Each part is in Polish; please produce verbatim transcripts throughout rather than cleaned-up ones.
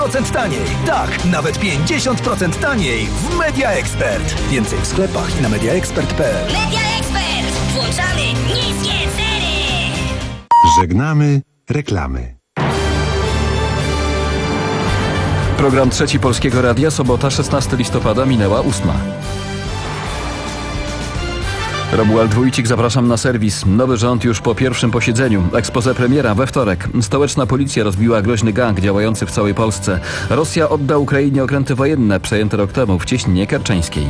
procent taniej. Tak, nawet pięćdziesiąt procent taniej w Media Expert. Więcej w sklepach i na media expert kropka p l. Media Expert. Włączamy niskie ceny. Żegnamy reklamy. Program Trzeci Polskiego Radia, sobota szesnastego listopada, minęła ósma. Romuald Wójcik, zapraszam na serwis. Nowy rząd już po pierwszym posiedzeniu. Exposé premiera we wtorek. Stołeczna policja rozbiła groźny gang działający w całej Polsce. Rosja odda Ukrainie okręty wojenne przejęte rok temu w Cieśninie Kerczeńskiej.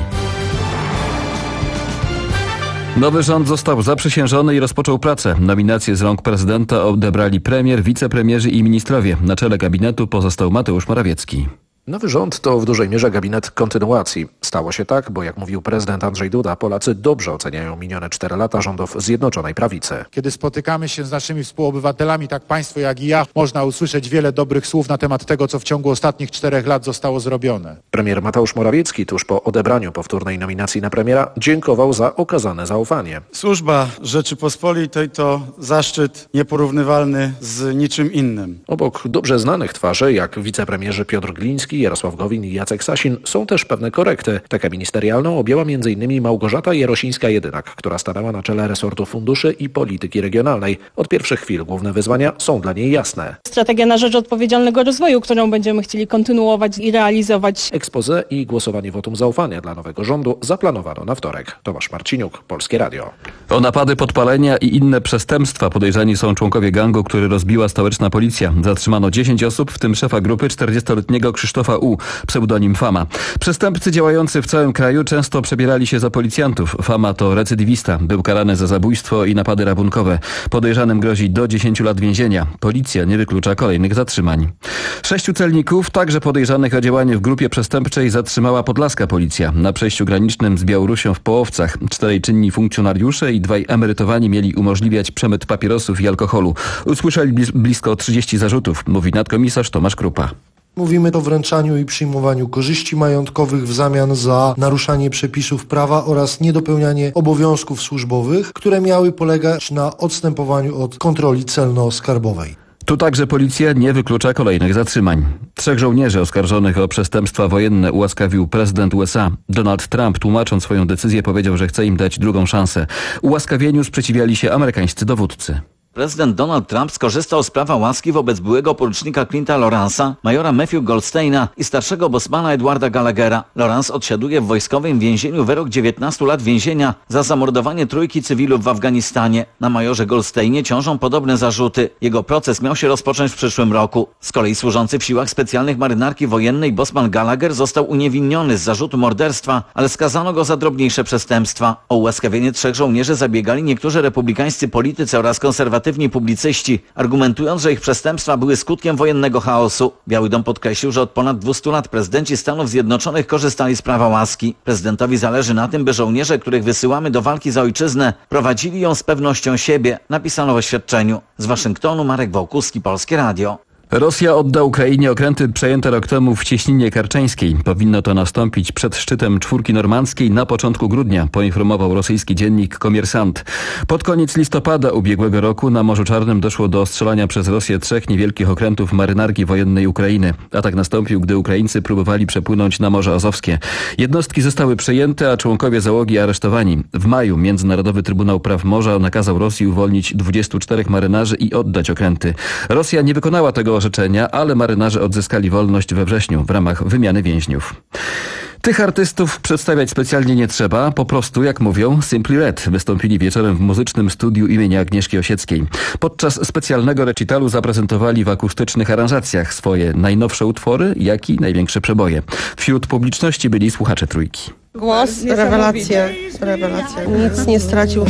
Nowy rząd został zaprzysiężony i rozpoczął pracę. Nominacje z rąk prezydenta odebrali premier, wicepremierzy i ministrowie. Na czele gabinetu pozostał Mateusz Morawiecki. Nowy rząd to w dużej mierze gabinet kontynuacji. Stało się tak, bo jak mówił prezydent Andrzej Duda, Polacy dobrze oceniają minione cztery lata rządów Zjednoczonej Prawicy. Kiedy spotykamy się z naszymi współobywatelami, tak państwo jak i ja, można usłyszeć wiele dobrych słów na temat tego, co w ciągu ostatnich czterech lat zostało zrobione. Premier Mateusz Morawiecki tuż po odebraniu powtórnej nominacji na premiera dziękował za okazane zaufanie. Służba Rzeczypospolitej to zaszczyt nieporównywalny z niczym innym. Obok dobrze znanych twarzy, jak wicepremierzy Piotr Gliński, Jarosław Gowin i Jacek Sasin, są też pewne korekty. Taką ministerialną objęła między innymi Małgorzata Jarosińska-Jedynak, która stanęła na czele resortu funduszy i polityki regionalnej. Od pierwszych chwil główne wyzwania są dla niej jasne. Strategia na rzecz odpowiedzialnego rozwoju, którą będziemy chcieli kontynuować i realizować. Exposé i głosowanie wotum zaufania dla nowego rządu zaplanowano na wtorek. Tomasz Marciniuk, Polskie Radio. O napady, podpalenia i inne przestępstwa podejrzani są członkowie gangu, który rozbiła stołeczna policja. Zatrzymano dziesięć osób, w tym szefa grupy czterdziestoletniego Krzysztofa U, pseudonim Fama. Przestępcy działający w całym kraju często przebierali się za policjantów. Fama to recydywista. Był karany za zabójstwo i napady rabunkowe. Podejrzanym grozi do dziesięciu lat więzienia. Policja nie wyklucza kolejnych zatrzymań. Sześciu celników, także podejrzanych o działanie w grupie przestępczej, zatrzymała podlaska policja. Na przejściu granicznym z Białorusią w Połowcach czterej czynni funkcjonariusze i dwaj emerytowani mieli umożliwiać przemyt papierosów i alkoholu. Usłyszeli blis- blisko trzydzieści zarzutów, mówi nadkomisarz Tomasz Krupa. Mówimy o wręczaniu i przyjmowaniu korzyści majątkowych w zamian za naruszanie przepisów prawa oraz niedopełnianie obowiązków służbowych, które miały polegać na odstępowaniu od kontroli celno-skarbowej. Tu także policja nie wyklucza kolejnych zatrzymań. Trzech żołnierzy oskarżonych o przestępstwa wojenne ułaskawił prezydent U S A. Donald Trump, tłumacząc swoją decyzję, powiedział, że chce im dać drugą szansę. Ułaskawieniu sprzeciwiali się amerykańscy dowódcy. Prezydent Donald Trump skorzystał z prawa łaski wobec byłego porucznika Clint'a Lawrence'a, majora Matthew Goldsteina i starszego bosmana Edwarda Gallaghera. Lawrence odsiaduje w wojskowym więzieniu wyrok dziewiętnastu lat więzienia za zamordowanie trójki cywilów w Afganistanie. Na majorze Goldsteinie ciążą podobne zarzuty. Jego proces miał się rozpocząć w przyszłym roku. Z kolei służący w siłach specjalnych marynarki wojennej bosman Gallagher został uniewinniony z zarzutu morderstwa, ale skazano go za drobniejsze przestępstwa. O ułaskawienie trzech żołnierzy zabiegali niektórzy republikańscy politycy oraz konserwatywni publicyści, argumentując, że ich przestępstwa były skutkiem wojennego chaosu. Biały Dom podkreślił, że od ponad dwustu lat prezydenci Stanów Zjednoczonych korzystali z prawa łaski. Prezydentowi zależy na tym, by żołnierze, których wysyłamy do walki za ojczyznę, prowadzili ją z pewnością siebie, napisano w oświadczeniu. Z Waszyngtonu Marek Wołkuski, Polskie Radio. Rosja odda Ukrainie okręty przejęte rok temu w Cieśninie Kerczeńskiej. Powinno to nastąpić przed szczytem czwórki normandzkiej na początku grudnia, poinformował rosyjski dziennik Komersant. Pod koniec listopada ubiegłego roku na Morzu Czarnym doszło do ostrzelania przez Rosję trzech niewielkich okrętów marynarki wojennej Ukrainy. Atak nastąpił, gdy Ukraińcy próbowali przepłynąć na Morze Azowskie. Jednostki zostały przejęte, a członkowie załogi aresztowani. W maju Międzynarodowy Trybunał Praw Morza nakazał Rosji uwolnić dwudziestu czterech marynarzy i oddać okręty. Rosja nie wykonała tego orzeczenia, ale marynarze odzyskali wolność we wrześniu w ramach wymiany więźniów. Tych artystów przedstawiać specjalnie nie trzeba, po prostu, jak mówią, Simply Red wystąpili wieczorem w muzycznym studiu imienia Agnieszki Osieckiej. Podczas specjalnego recitalu zaprezentowali w akustycznych aranżacjach swoje najnowsze utwory, jak i największe przeboje. Wśród publiczności byli słuchacze Trójki. Głos, rewelacje, rewelacje. Nic nie stracił.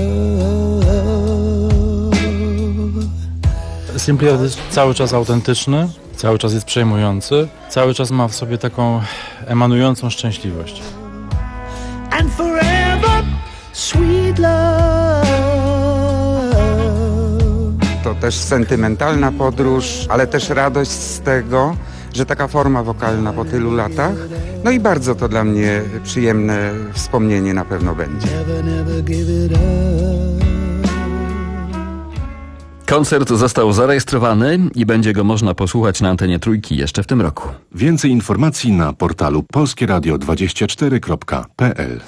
Simply Red jest cały czas autentyczny, cały czas jest przejmujący, cały czas ma w sobie taką emanującą szczęśliwość. And forever, sweet love. To też sentymentalna podróż, ale też radość z tego, że taka forma wokalna po tylu latach, no i bardzo to dla mnie przyjemne wspomnienie na pewno będzie. Koncert został zarejestrowany i będzie go można posłuchać na antenie Trójki jeszcze w tym roku. Więcej informacji na portalu polskie radio dwadzieścia cztery kropka p l.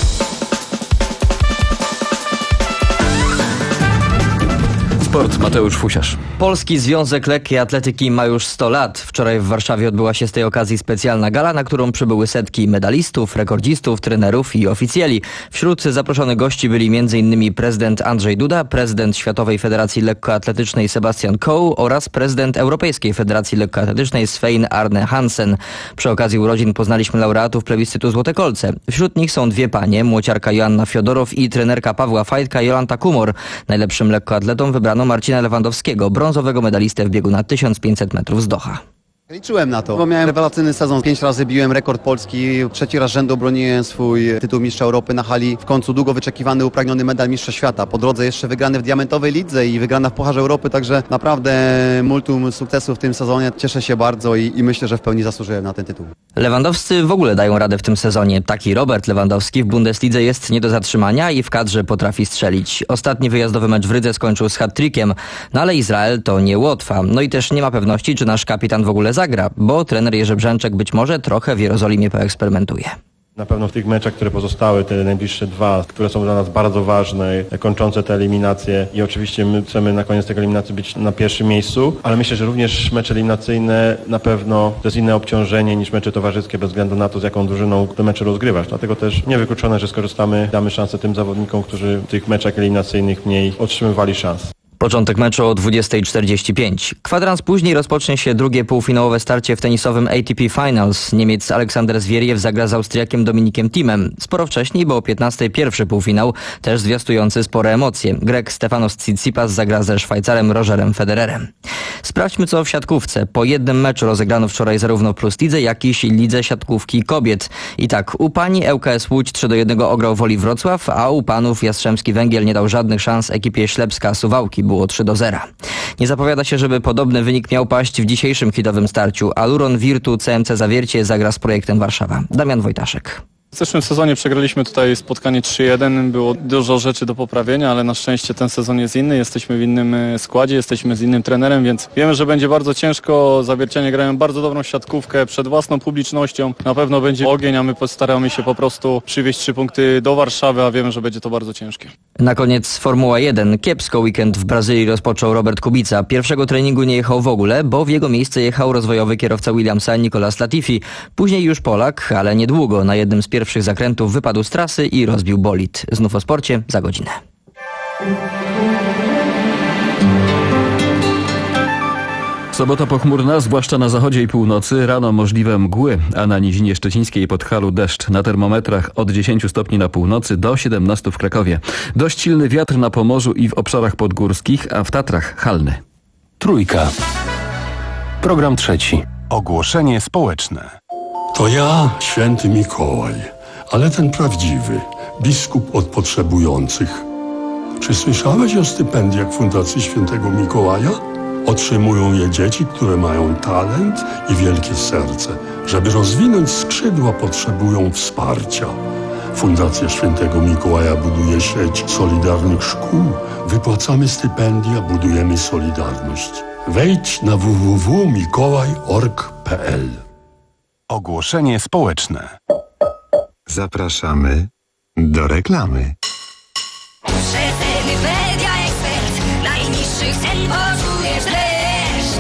Sport, Mateusz Fusiarz. Polski Związek Lekkiej Atletyki ma już sto lat. Wczoraj w Warszawie odbyła się z tej okazji specjalna gala, na którą przybyły setki medalistów, rekordzistów, trenerów i oficjeli. Wśród zaproszonych gości byli m.in. prezydent Andrzej Duda, prezydent Światowej Federacji Lekkoatletycznej Sebastian Coe oraz prezydent Europejskiej Federacji Lekkoatletycznej Svein Arne Hansen. Przy okazji urodzin poznaliśmy laureatów plebiscytu Złote Kolce. Wśród nich są dwie panie, młociarka Joanna Fiodorow i trenerka Pawła Fajtka Jolanta Kumor. Najlepszym lekkoatletą wybrano Marcina Lewandowskiego, brązowego medalistę w biegu na tysiąc pięćset metrów z Doha. Liczyłem na to, bo miałem rewelacyjny sezon. Pięć razy biłem rekord Polski, trzeci raz rzędu broniłem swój tytuł mistrza Europy na hali. W końcu długo wyczekiwany, upragniony medal mistrza świata. Po drodze jeszcze wygrany w diamentowej lidze i wygrana w Pucharze Europy, także naprawdę multum sukcesów w tym sezonie. Cieszę się bardzo i, i myślę, że w pełni zasłużyłem na ten tytuł. Lewandowscy w ogóle dają radę w tym sezonie. Taki Robert Lewandowski w Bundeslidze jest nie do zatrzymania i w kadrze potrafi strzelić. Ostatni wyjazdowy mecz w Rydze skończył z hat-trickiem, no ale Izrael to nie Łotwa. No i też nie ma pewności, czy nasz kapitan w ogóle zagra, bo trener Jerzy Brzęczek być może trochę w Jerozolimie poeksperymentuje. Na pewno w tych meczach, które pozostały, te najbliższe dwa, które są dla nas bardzo ważne, kończące te eliminacje i oczywiście my chcemy na koniec tej eliminacji być na pierwszym miejscu, ale myślę, że również mecze eliminacyjne na pewno to jest inne obciążenie niż mecze towarzyskie bez względu na to, z jaką drużyną te mecze rozgrywasz. Dlatego też niewykluczone, że skorzystamy, damy szansę tym zawodnikom, którzy w tych meczach eliminacyjnych mniej otrzymywali szans. Początek meczu o dwudziesta czterdzieści pięć. Kwadrans później rozpocznie się drugie półfinałowe starcie w tenisowym A T P Finals. Niemiec Aleksander Zwieriew zagra z Austriakiem Dominikiem Thiemem. Sporo wcześniej, bo o piętnastej pierwszy półfinał, też zwiastujący spore emocje. Grek Stefanos Tsitsipas zagra ze Szwajcarem Rogerem Federerem. Sprawdźmy co w siatkówce. Po jednym meczu rozegrano wczoraj zarówno w Plus Lidze, jak i Lidze Siatkówki Kobiet. I tak, u pani L K S Łódź trzy do jednego ograł Woli Wrocław, a u panów Jastrzębski Węgiel nie dał żadnych szans ekipie Ślepska Suwałki. Było trzy do zera. Nie zapowiada się, żeby podobny wynik miał paść w dzisiejszym hitowym starciu. Aluron Virtu C M C Zawiercie zagra z Projektem Warszawa. Damian Wojtaszek. W zeszłym sezonie przegraliśmy tutaj spotkanie trzy jeden, było dużo rzeczy do poprawienia, ale na szczęście ten sezon jest inny, jesteśmy w innym składzie, jesteśmy z innym trenerem, więc wiemy, że będzie bardzo ciężko. Zawiercianie grają bardzo dobrą siatkówkę przed własną publicznością, na pewno będzie ogień, a my postaramy się po prostu przywieźć trzy punkty do Warszawy, a wiemy, że będzie to bardzo ciężkie. Na koniec Formuła jeden. Kiepsko weekend w Brazylii rozpoczął Robert Kubica. Pierwszego treningu nie jechał w ogóle, bo w jego miejsce jechał rozwojowy kierowca Williamsa Nicolas Latifi. Później już Polak, ale niedługo na jednym z pierwszych zakrętów wypadł z trasy i rozbił bolid. Znów o sporcie za godzinę. Sobota pochmurna, zwłaszcza na zachodzie i północy. Rano możliwe mgły, a na nizinie szczecińskiej i Podhalu deszcz. Na termometrach od dziesięciu stopni na północy do siedemnastu w Krakowie. Dość silny wiatr na Pomorzu i w obszarach podgórskich, a w Tatrach halny. Trójka. Program trzeci. Ogłoszenie społeczne. To ja, święty Mikołaj, ale ten prawdziwy, biskup od potrzebujących. Czy słyszałeś o stypendiach Fundacji Świętego Mikołaja? Otrzymują je dzieci, które mają talent i wielkie serce. Żeby rozwinąć skrzydła, potrzebują wsparcia. Fundacja Świętego Mikołaja buduje sieć solidarnych szkół. Wypłacamy stypendia, budujemy solidarność. Wejdź na w w w kropka mikołaj kropka org kropka p l. Ogłoszenie społeczne. Zapraszamy do reklamy. Przeceny Media Expert. Najniższych cen poczujesz dreszcz.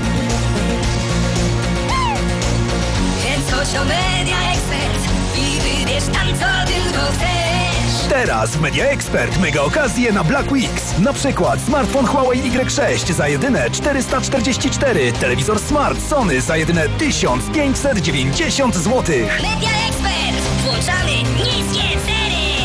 Więc chodź o Media Expert i wybierz tam co tylko chcesz. Teraz w Media Expert mega okazje na Black Weeks. Na przykład smartfon Huawei Y sześć za jedyne czterysta czterdzieści cztery, telewizor Smart Sony za jedyne tysiąc pięćset dziewięćdziesiąt złotych. Media Expert. Włączamy niskie ceny.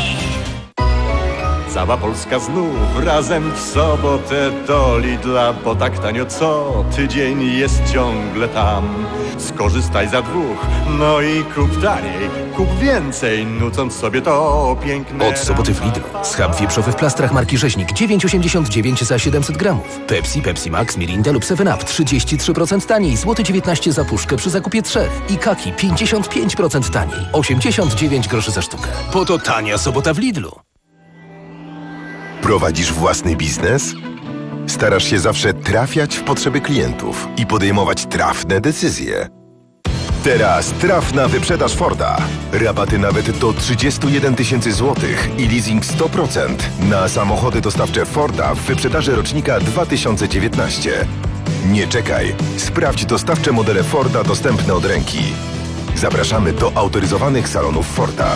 Cała Polska znów razem w sobotę do Lidla, bo tak tanio co tydzień jest ciągle tam. Skorzystaj za dwóch, no i kup taniej, kup więcej, nucąc sobie to piękne. Od soboty w Lidlu. Schab wieprzowy w plastrach marki Rzeźnik dziewięć osiemdziesiąt dziewięć za siedemset gramów. Pepsi, Pepsi Max, Mirinda lub seven up trzydzieści trzy procent taniej, złoty dziewiętnaście za puszkę przy zakupie trzech. I Kaki pięćdziesiąt pięć procent taniej, osiemdziesiąt dziewięć groszy za sztukę. Po to tania sobota w Lidlu. Prowadzisz własny biznes? Starasz się zawsze trafiać w potrzeby klientów i podejmować trafne decyzje. Teraz trafna wyprzedaż Forda. Rabaty nawet do trzydzieści jeden tysięcy złotych i leasing sto procent na samochody dostawcze Forda w wyprzedaży rocznika dwa tysiące dziewiętnaście. Nie czekaj. Sprawdź dostawcze modele Forda dostępne od ręki. Zapraszamy do autoryzowanych salonów Forda.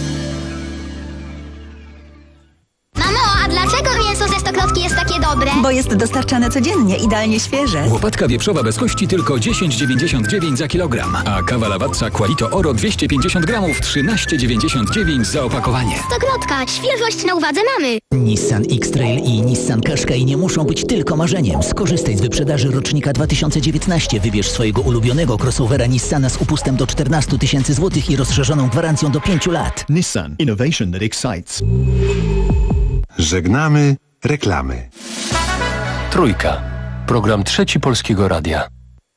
Mamo, a dlaczego mięso ze Stokrotki jest takie dobre? Bo jest dostarczane codziennie, idealnie świeże. Łopatka wieprzowa bez kości tylko dziesięć dziewięćdziesiąt dziewięć za kilogram, a kawa Lavazza Qualito Oro dwieście pięćdziesiąt gramów trzynaście dziewięćdziesiąt dziewięć za opakowanie. Stokrotka, świeżość na uwadze mamy. Nissan X-Trail i Nissan Qashqai nie muszą być tylko marzeniem. Skorzystaj z wyprzedaży rocznika dwa tysiące dziewiętnaście. Wybierz swojego ulubionego crossovera Nissana z upustem do czternaście tysięcy złotych i rozszerzoną gwarancją do pięciu lat. Nissan. Innovation that excites. Żegnamy reklamy. Trójka. Program Trzeci Polskiego Radia.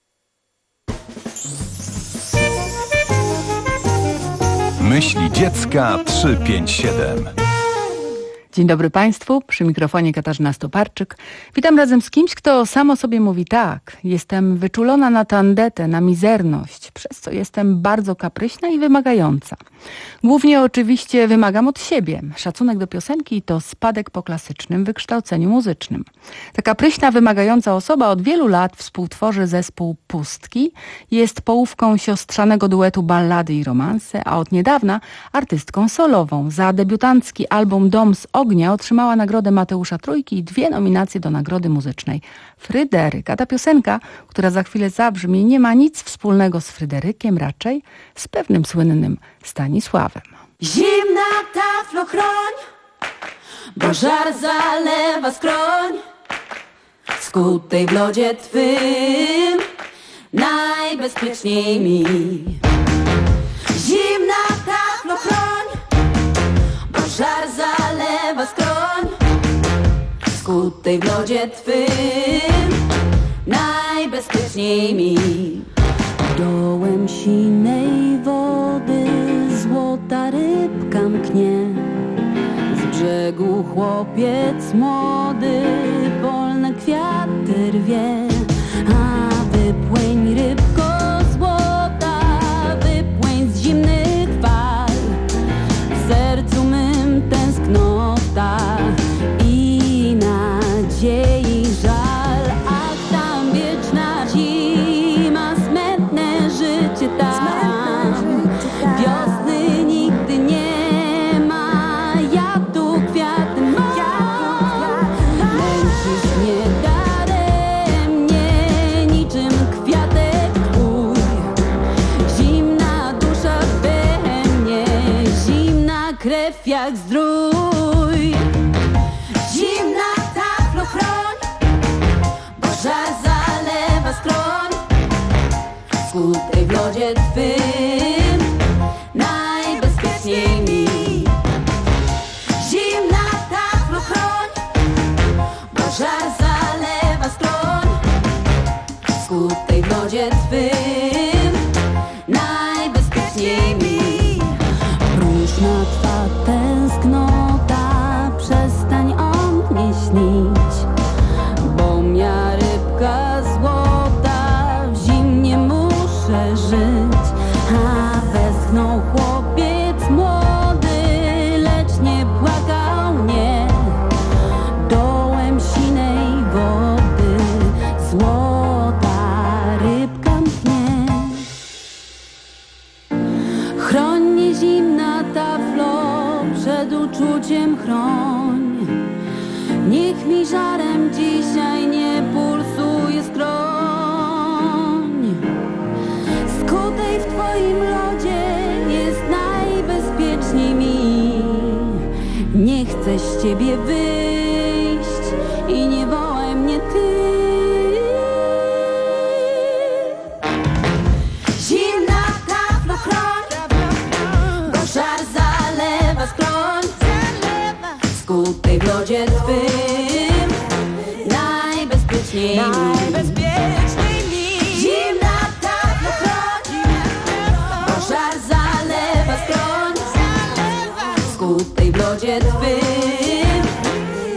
Myśli dziecka trzysta pięćdziesiąt siedem. Dzień dobry Państwu, przy mikrofonie Katarzyna Stoparczyk. Witam razem z kimś, kto sam o sobie mówi tak. Jestem wyczulona na tandetę, na mizerność, przez co jestem bardzo kapryśna i wymagająca. Głównie oczywiście wymagam od siebie. Szacunek do piosenki to spadek po klasycznym wykształceniu muzycznym. Ta kapryśna, wymagająca osoba od wielu lat współtworzy zespół Pustki, jest połówką siostrzanego duetu Ballady i romanse, a od niedawna artystką solową. Za debiutancki album Dom z Ognia otrzymała nagrodę Mateusza Trójki i dwie nominacje do nagrody muzycznej Fryderyk. A ta piosenka, która za chwilę zabrzmi, nie ma nic wspólnego z Fryderykiem, raczej z pewnym słynnym Stanisławem. Zimna taflochroń, bo żar zalewa skroń, skutej w lodzie twym najbezpieczniej mi. Zimna taflochroń, bo żar zalewa skroń, skutej w lodzie twym najbezpieczniej mi. Dołem sinej wody złota rybka mknie, z brzegu chłopiec młody polne kwiaty rwie. A wypłyń rybko złota, wypłyń z zimnych fal, w sercu mym tęsknota i nadziei żal. Ach, tam wieczna zima, smętne życie tam, wiosny nigdy nie ma, ja tu kwiaty mam. Męczysz mnie daremnie, niczym kwiatek twój, zimna dusza we mnie, zimna krew jak zdrój. Zimna taflochroń, bo żar zalewa skroń, skutej w lodzie twym najbezpieczniej mi. Zimna taflochroń, bo żar zalewa skroń, skutej w lodzie twym najbezpieczniej mi. Próżna twa tęsknota, przestań o mnie śnić, bo mia rybka złota, w zimnie muszę żyć. A westchnął chłopiec młody, lecz nie błagał mnie, dołem sinej wody złota rybka mknie. Chroń mnie zimna taflo, przed uczuciem chroń, niech mi żarem dzisiaj nie pulsuje skroń. Skutej w twoim lodzie jest najbezpieczniej mi. Nie chcę z ciebie wyjść i nie wołaj mnie ty. Zimna taflochroń, bo żar zalewa skroń, skutej w lodzie twym najbezpieczniej mi. Zimna taflochroń, bo żar zalewa skroń, skutej w lodzie twym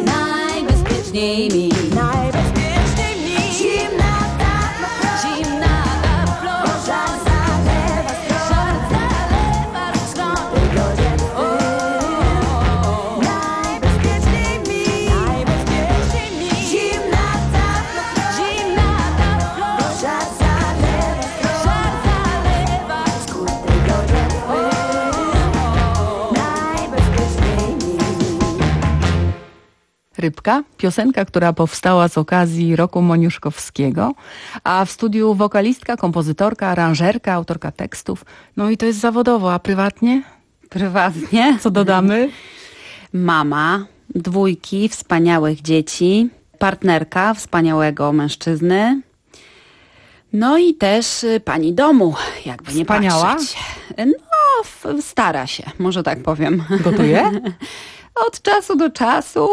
Rybka, piosenka, która powstała z okazji roku moniuszkowskiego, a w studiu wokalistka, kompozytorka, aranżerka, autorka tekstów. No i to jest zawodowo, a prywatnie? Prywatnie. Co dodamy? Mama, dwójki wspaniałych dzieci, partnerka wspaniałego mężczyzny, no i też pani domu, jakby nie Wspaniała? patrzeć. No, f- stara się, może tak powiem. Gotuje? Od czasu do czasu.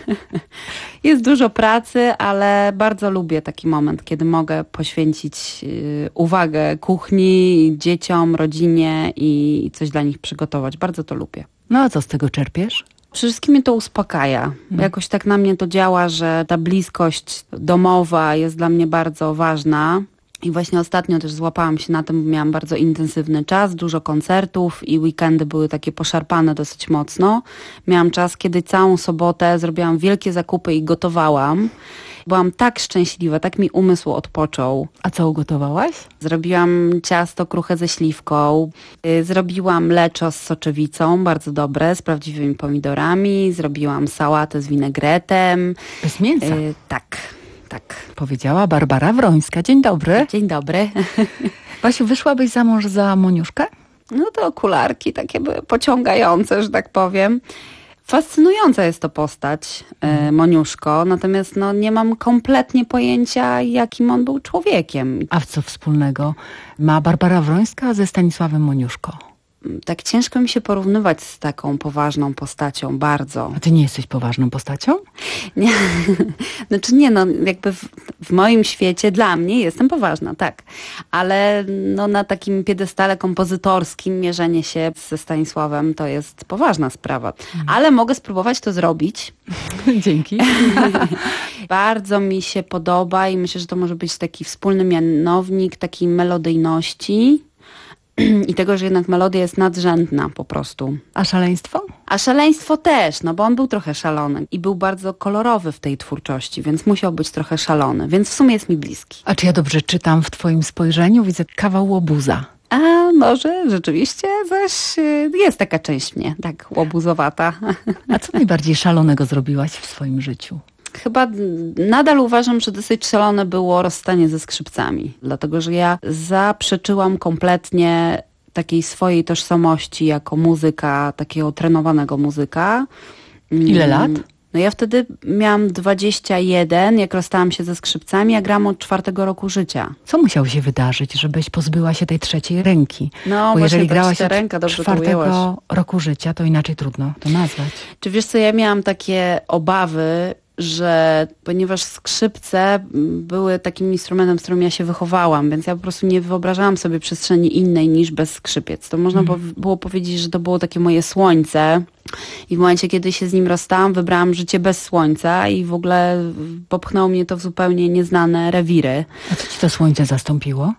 Jest dużo pracy, ale bardzo lubię taki moment, kiedy mogę poświęcić y, uwagę kuchni, dzieciom, rodzinie i coś dla nich przygotować. Bardzo to lubię. No a co z tego czerpiesz? Przede wszystkim mnie to uspokaja. Hmm. Jakoś tak na mnie to działa, że ta bliskość domowa jest dla mnie bardzo ważna. I właśnie ostatnio też złapałam się na tym, bo miałam bardzo intensywny czas, dużo koncertów i weekendy były takie poszarpane dosyć mocno. Miałam czas, kiedy całą sobotę zrobiłam wielkie zakupy i gotowałam. Byłam tak szczęśliwa, tak mi umysł odpoczął. A co ugotowałaś? Zrobiłam ciasto kruche ze śliwką, yy, zrobiłam leczo z soczewicą, bardzo dobre, z prawdziwymi pomidorami, zrobiłam sałatę z winegretem. Bez mięsa? Yy, tak. Tak. Powiedziała Barbara Wrońska. Dzień dobry. Dzień dobry. Basiu, wyszłabyś za mąż za Moniuszkę? No to okularki takie były pociągające, że tak powiem. Fascynująca jest to postać, e, Moniuszko, natomiast no, nie mam kompletnie pojęcia, jakim on był człowiekiem. A w co wspólnego ma Barbara Wrońska ze Stanisławem Moniuszko? Tak ciężko mi się porównywać z taką poważną postacią, bardzo. A ty nie jesteś poważną postacią? Nie, znaczy nie, no jakby w, w moim świecie, dla mnie jestem poważna, tak. Ale no, na takim piedestale kompozytorskim mierzenie się ze Stanisławem to jest poważna sprawa. Mhm. Ale mogę spróbować to zrobić. Dzięki. Bardzo mi się podoba i myślę, że to może być taki wspólny mianownik takiej melodyjności. I tego, że jednak melodia jest nadrzędna po prostu. A szaleństwo? A szaleństwo też, no bo on był trochę szalony i był bardzo kolorowy w tej twórczości, więc musiał być trochę szalony, więc w sumie jest mi bliski. A czy ja dobrze czytam w twoim spojrzeniu? Widzę kawał łobuza. A może rzeczywiście zaś jest taka część mnie, tak łobuzowata. A co najbardziej szalonego zrobiłaś w swoim życiu? Chyba nadal uważam, że dosyć szalone było rozstanie ze skrzypcami, dlatego że ja zaprzeczyłam kompletnie takiej swojej tożsamości jako muzyka, takiego trenowanego muzyka. Ile lat? No ja wtedy miałam dwadzieścia jeden, jak rozstałam się ze skrzypcami, a gram od czwartego roku życia. Co musiało się wydarzyć, żebyś pozbyła się tej trzeciej ręki? No, bo jeżeli ta grałaś od ręka, dobrze czwartego roku życia, to inaczej trudno to nazwać. Czy wiesz co, ja miałam takie obawy, że ponieważ skrzypce były takim instrumentem, z którym ja się wychowałam, więc ja po prostu nie wyobrażałam sobie przestrzeni innej niż bez skrzypiec. To można mm. było powiedzieć, że to było takie moje słońce i w momencie, kiedy się z nim rozstałam, wybrałam życie bez słońca i w ogóle popchnęło mnie to w zupełnie nieznane rewiry. A co ci to słońce zastąpiło?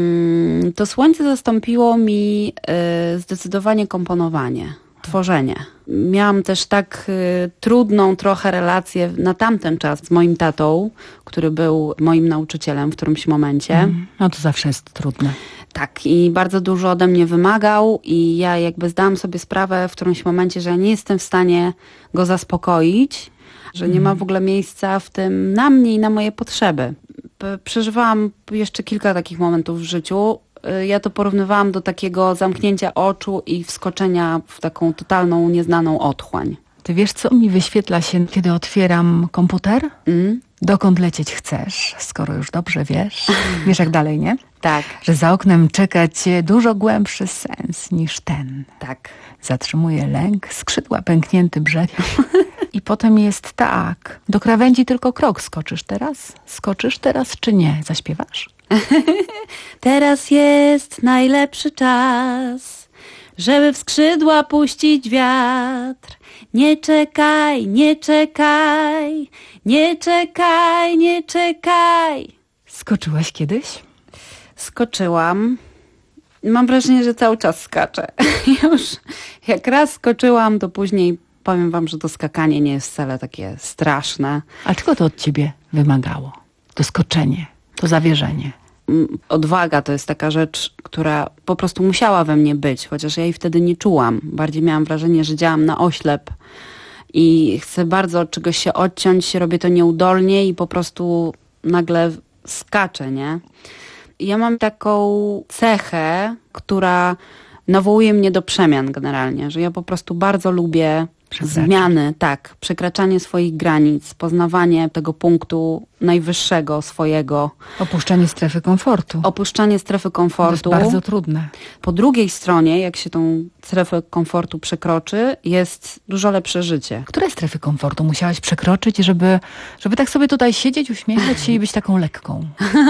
Mm, to słońce zastąpiło mi y, zdecydowanie komponowanie. Tworzenie. Miałam też tak y, trudną trochę relację na tamten czas z moim tatą, który był moim nauczycielem w którymś momencie. Mm, no to zawsze jest trudne. Tak, i bardzo dużo ode mnie wymagał i ja jakby zdałam sobie sprawę w którymś momencie, że ja nie jestem w stanie go zaspokoić, że nie ma w ogóle miejsca w tym na mnie i na moje potrzeby. P- przeżywałam jeszcze kilka takich momentów w życiu. Ja to porównywałam do takiego zamknięcia oczu i wskoczenia w taką totalną, nieznaną otchłań. Ty wiesz, co mi wyświetla się, kiedy otwieram komputer? Mm? Dokąd lecieć chcesz, skoro już dobrze wiesz? Wiesz jak dalej, nie? Tak. Że za oknem czeka cię dużo głębszy sens niż ten. Tak. Zatrzymuje lęk, skrzydła, pęknięty brzeg. I potem jest tak. Do krawędzi tylko krok. Skoczysz teraz? Skoczysz teraz czy nie? Zaśpiewasz? Teraz jest najlepszy czas, żeby w skrzydła puścić wiatr. Nie czekaj, nie czekaj, nie czekaj, nie czekaj. Skoczyłaś kiedyś? Skoczyłam. Mam wrażenie, że cały czas skaczę. Już jak raz skoczyłam, to później powiem wam, że to skakanie nie jest wcale takie straszne. A czego to od ciebie wymagało? To skoczenie, to zawierzenie. Odwaga to jest taka rzecz, która po prostu musiała we mnie być, chociaż ja jej wtedy nie czułam. Bardziej miałam wrażenie, że działam na oślep i chcę bardzo od czegoś się odciąć, robię to nieudolnie i po prostu nagle skaczę, nie? I ja mam taką cechę, która nawołuje mnie do przemian generalnie, że ja po prostu bardzo lubię zmiany, tak, przekraczanie swoich granic, poznawanie tego punktu najwyższego swojego. Opuszczanie strefy komfortu. Opuszczanie strefy komfortu. To jest bardzo trudne. Po drugiej stronie, jak się tą strefę komfortu przekroczy, jest dużo lepsze życie. Które strefy komfortu musiałaś przekroczyć, żeby, żeby tak sobie tutaj siedzieć, uśmiechać się i być taką lekką?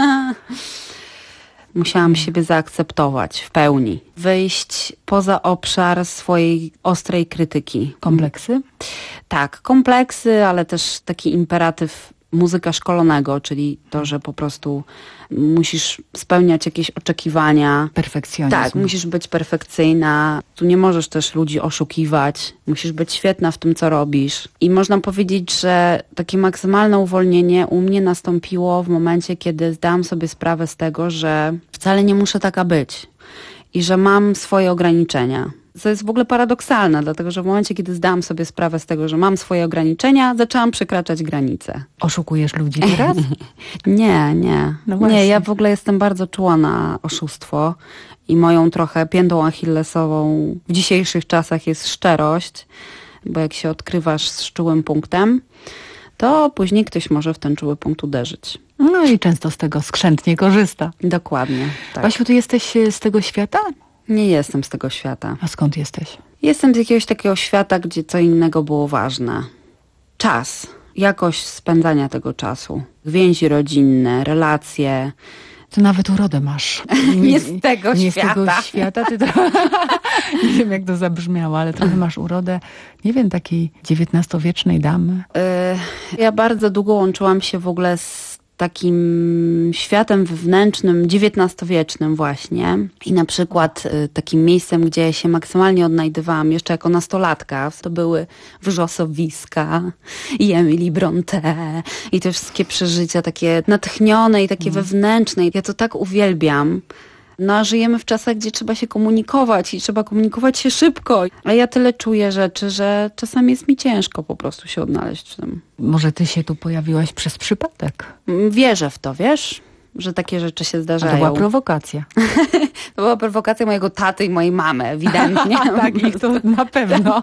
Musiałam siebie zaakceptować w pełni. Wyjść poza obszar swojej ostrej krytyki. Kompleksy? Tak, kompleksy, ale też taki imperatyw muzyka szkolonego, czyli to, że po prostu musisz spełniać jakieś oczekiwania. Perfekcjonizm. Tak, musisz być perfekcyjna. Tu nie możesz też ludzi oszukiwać. Musisz być świetna w tym, co robisz. I można powiedzieć, że takie maksymalne uwolnienie u mnie nastąpiło w momencie, kiedy zdałam sobie sprawę z tego, że wcale nie muszę taka być. I że mam swoje ograniczenia. Co jest w ogóle paradoksalne, dlatego że w momencie, kiedy zdałam sobie sprawę z tego, że mam swoje ograniczenia, zaczęłam przekraczać granice. Oszukujesz ludzi teraz? nie, nie. No nie, ja w ogóle jestem bardzo czuła na oszustwo i moją trochę piętą achillesową w dzisiejszych czasach jest szczerość, bo jak się odkrywasz z czułym punktem, to później ktoś może w ten czuły punkt uderzyć. No i często z tego skrzętnie korzysta. Dokładnie. Tak. Basiu, ty jesteś z tego świata? Nie jestem z tego świata. A skąd jesteś? Jestem z jakiegoś takiego świata, gdzie co innego było ważne. Czas. Jakość spędzania tego czasu. Więzi rodzinne, relacje. Ty nawet urodę masz. Nie, nie z tego nie świata. Nie z tego świata. Ty to... nie wiem, jak to zabrzmiało, ale trochę masz urodę, nie wiem, takiej dziewiętnastowiecznej damy. Yy, ja bardzo długo łączyłam się w ogóle z takim światem wewnętrznym, dziewiętnastowiecznym właśnie. I na przykład y, takim miejscem, gdzie się maksymalnie odnajdywałam jeszcze jako nastolatka, to były wrzosowiska i Emily Bronte i te wszystkie przeżycia takie natchnione i takie mm. wewnętrzne. Ja to tak uwielbiam. No a żyjemy w czasach, gdzie trzeba się komunikować i trzeba komunikować się szybko. A ja tyle czuję rzeczy, że czasami jest mi ciężko po prostu się odnaleźć w tym. Może ty się tu pojawiłaś przez przypadek? Wierzę w to, wiesz? Że takie rzeczy się zdarzają. A to była prowokacja. To była prowokacja mojego taty i mojej mamy, ewidentnie. Tak, ich to na pewno.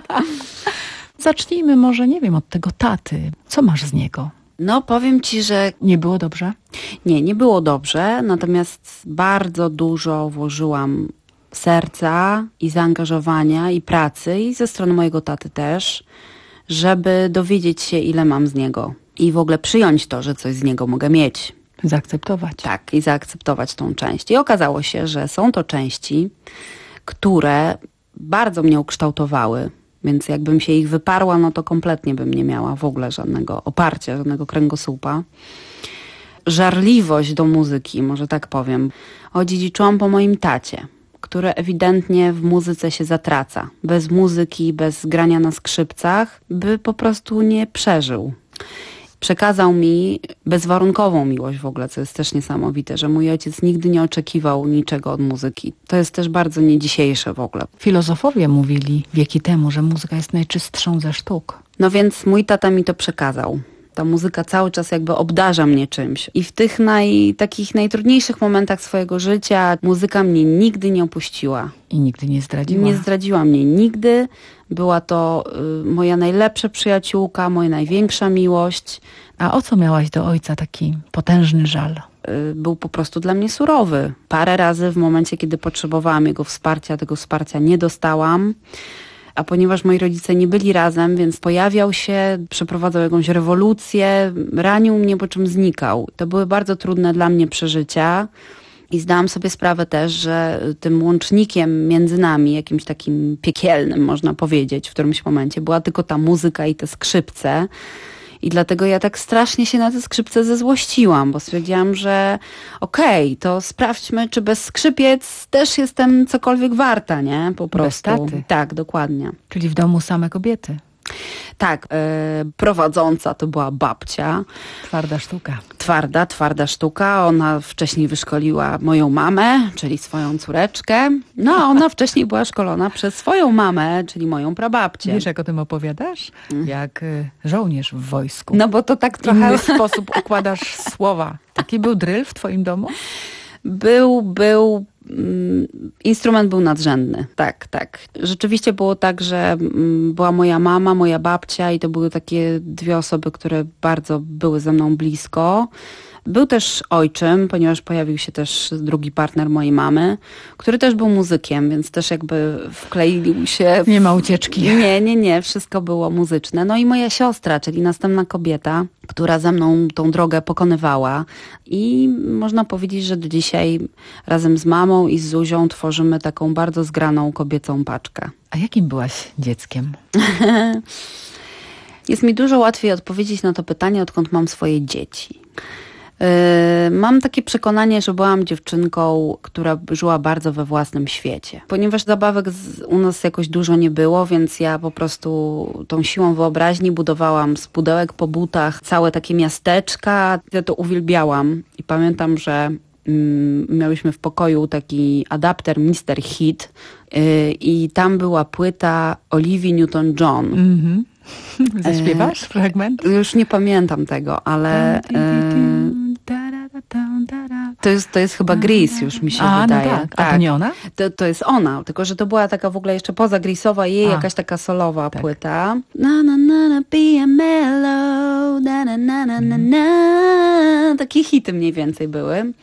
Zacznijmy może, nie wiem, od tego taty. Co masz z niego? No, powiem ci, że... Nie było dobrze? Nie, nie było dobrze, natomiast bardzo dużo włożyłam serca i zaangażowania i pracy i ze strony mojego taty też, żeby dowiedzieć się, ile mam z niego i w ogóle przyjąć to, że coś z niego mogę mieć. Zaakceptować. Tak, i zaakceptować tą część. I okazało się, że są to części, które bardzo mnie ukształtowały. Więc jakbym się ich wyparła, no to kompletnie bym nie miała w ogóle żadnego oparcia, żadnego kręgosłupa. Żarliwość do muzyki, może tak powiem, odziedziczyłam po moim tacie, który ewidentnie w muzyce się zatraca. Bez muzyki, bez grania na skrzypcach by po prostu nie przeżył. Przekazał mi bezwarunkową miłość w ogóle, co jest też niesamowite, że mój ojciec nigdy nie oczekiwał niczego od muzyki. To jest też bardzo nie dzisiejsze w ogóle. Filozofowie mówili wieki temu, że muzyka jest najczystszą ze sztuk. No więc mój tata mi to przekazał. Ta muzyka cały czas jakby obdarza mnie czymś. I w tych naj, takich najtrudniejszych momentach swojego życia muzyka mnie nigdy nie opuściła. I nigdy nie zdradziła. Nie zdradziła mnie nigdy. Była to y, moja najlepsza przyjaciółka, moja największa miłość. A o co miałaś do ojca taki potężny żal? Y, był po prostu dla mnie surowy. Parę razy w momencie, kiedy potrzebowałam jego wsparcia, tego wsparcia nie dostałam. A ponieważ moi rodzice nie byli razem, więc pojawiał się, przeprowadzał jakąś rewolucję, ranił mnie, po czym znikał. To były bardzo trudne dla mnie przeżycia i zdałam sobie sprawę też, że tym łącznikiem między nami, jakimś takim piekielnym, można powiedzieć, w którymś momencie była tylko ta muzyka i te skrzypce. I dlatego ja tak strasznie się na te skrzypce zezłościłam, bo stwierdziłam, że okej, okay, to sprawdźmy, czy bez skrzypiec też jestem cokolwiek warta, nie? Po prostu. Bez taty. Tak, dokładnie. Czyli w domu same kobiety. Tak, e, prowadząca to była babcia. Twarda sztuka. Twarda, twarda sztuka. Ona wcześniej wyszkoliła moją mamę, czyli swoją córeczkę. No a ona wcześniej była szkolona przez swoją mamę, czyli moją prababcię. Wiesz, jak o tym opowiadasz? Mm. Jak y, żołnierz w wojsku. No bo to tak W trochę... inny sposób układasz słowa. Taki był dryl w twoim domu? Był, był... Instrument był nadrzędny, tak, tak. Rzeczywiście było tak, że była moja mama, moja babcia i to były takie dwie osoby, które bardzo były ze mną blisko. Był też ojczym, ponieważ pojawił się też drugi partner mojej mamy, który też był muzykiem, więc też jakby wkleił się... W... Nie ma ucieczki. Nie, nie, nie. Wszystko było muzyczne. No i moja siostra, czyli następna kobieta, która ze mną tą drogę pokonywała. I można powiedzieć, że do dzisiaj razem z mamą i z Zuzią tworzymy taką bardzo zgraną kobiecą paczkę. A jakim byłaś dzieckiem? Jest mi dużo łatwiej odpowiedzieć na to pytanie, odkąd mam swoje dzieci. Mam takie przekonanie, że byłam dziewczynką, która żyła bardzo we własnym świecie. Ponieważ zabawek z, u nas jakoś dużo nie było, więc ja po prostu tą siłą wyobraźni budowałam z pudełek po butach całe takie miasteczka. Ja to uwielbiałam i pamiętam, że mm, miałyśmy w pokoju taki adapter mister Hit yy, i tam była płyta Olivia Newton-John. Mm-hmm. Zaśpiewasz fragment? Już nie pamiętam tego, ale... Yy, To jest, to jest chyba Grease, już mi się A, wydaje. No tak. A to nie ona? To, to jest ona, tylko że to była taka w ogóle jeszcze poza Grease'owa jej A. jakaś taka solowa tak. płyta. Na na na na be a mellow, na na na na na na. Takie hity mniej więcej były.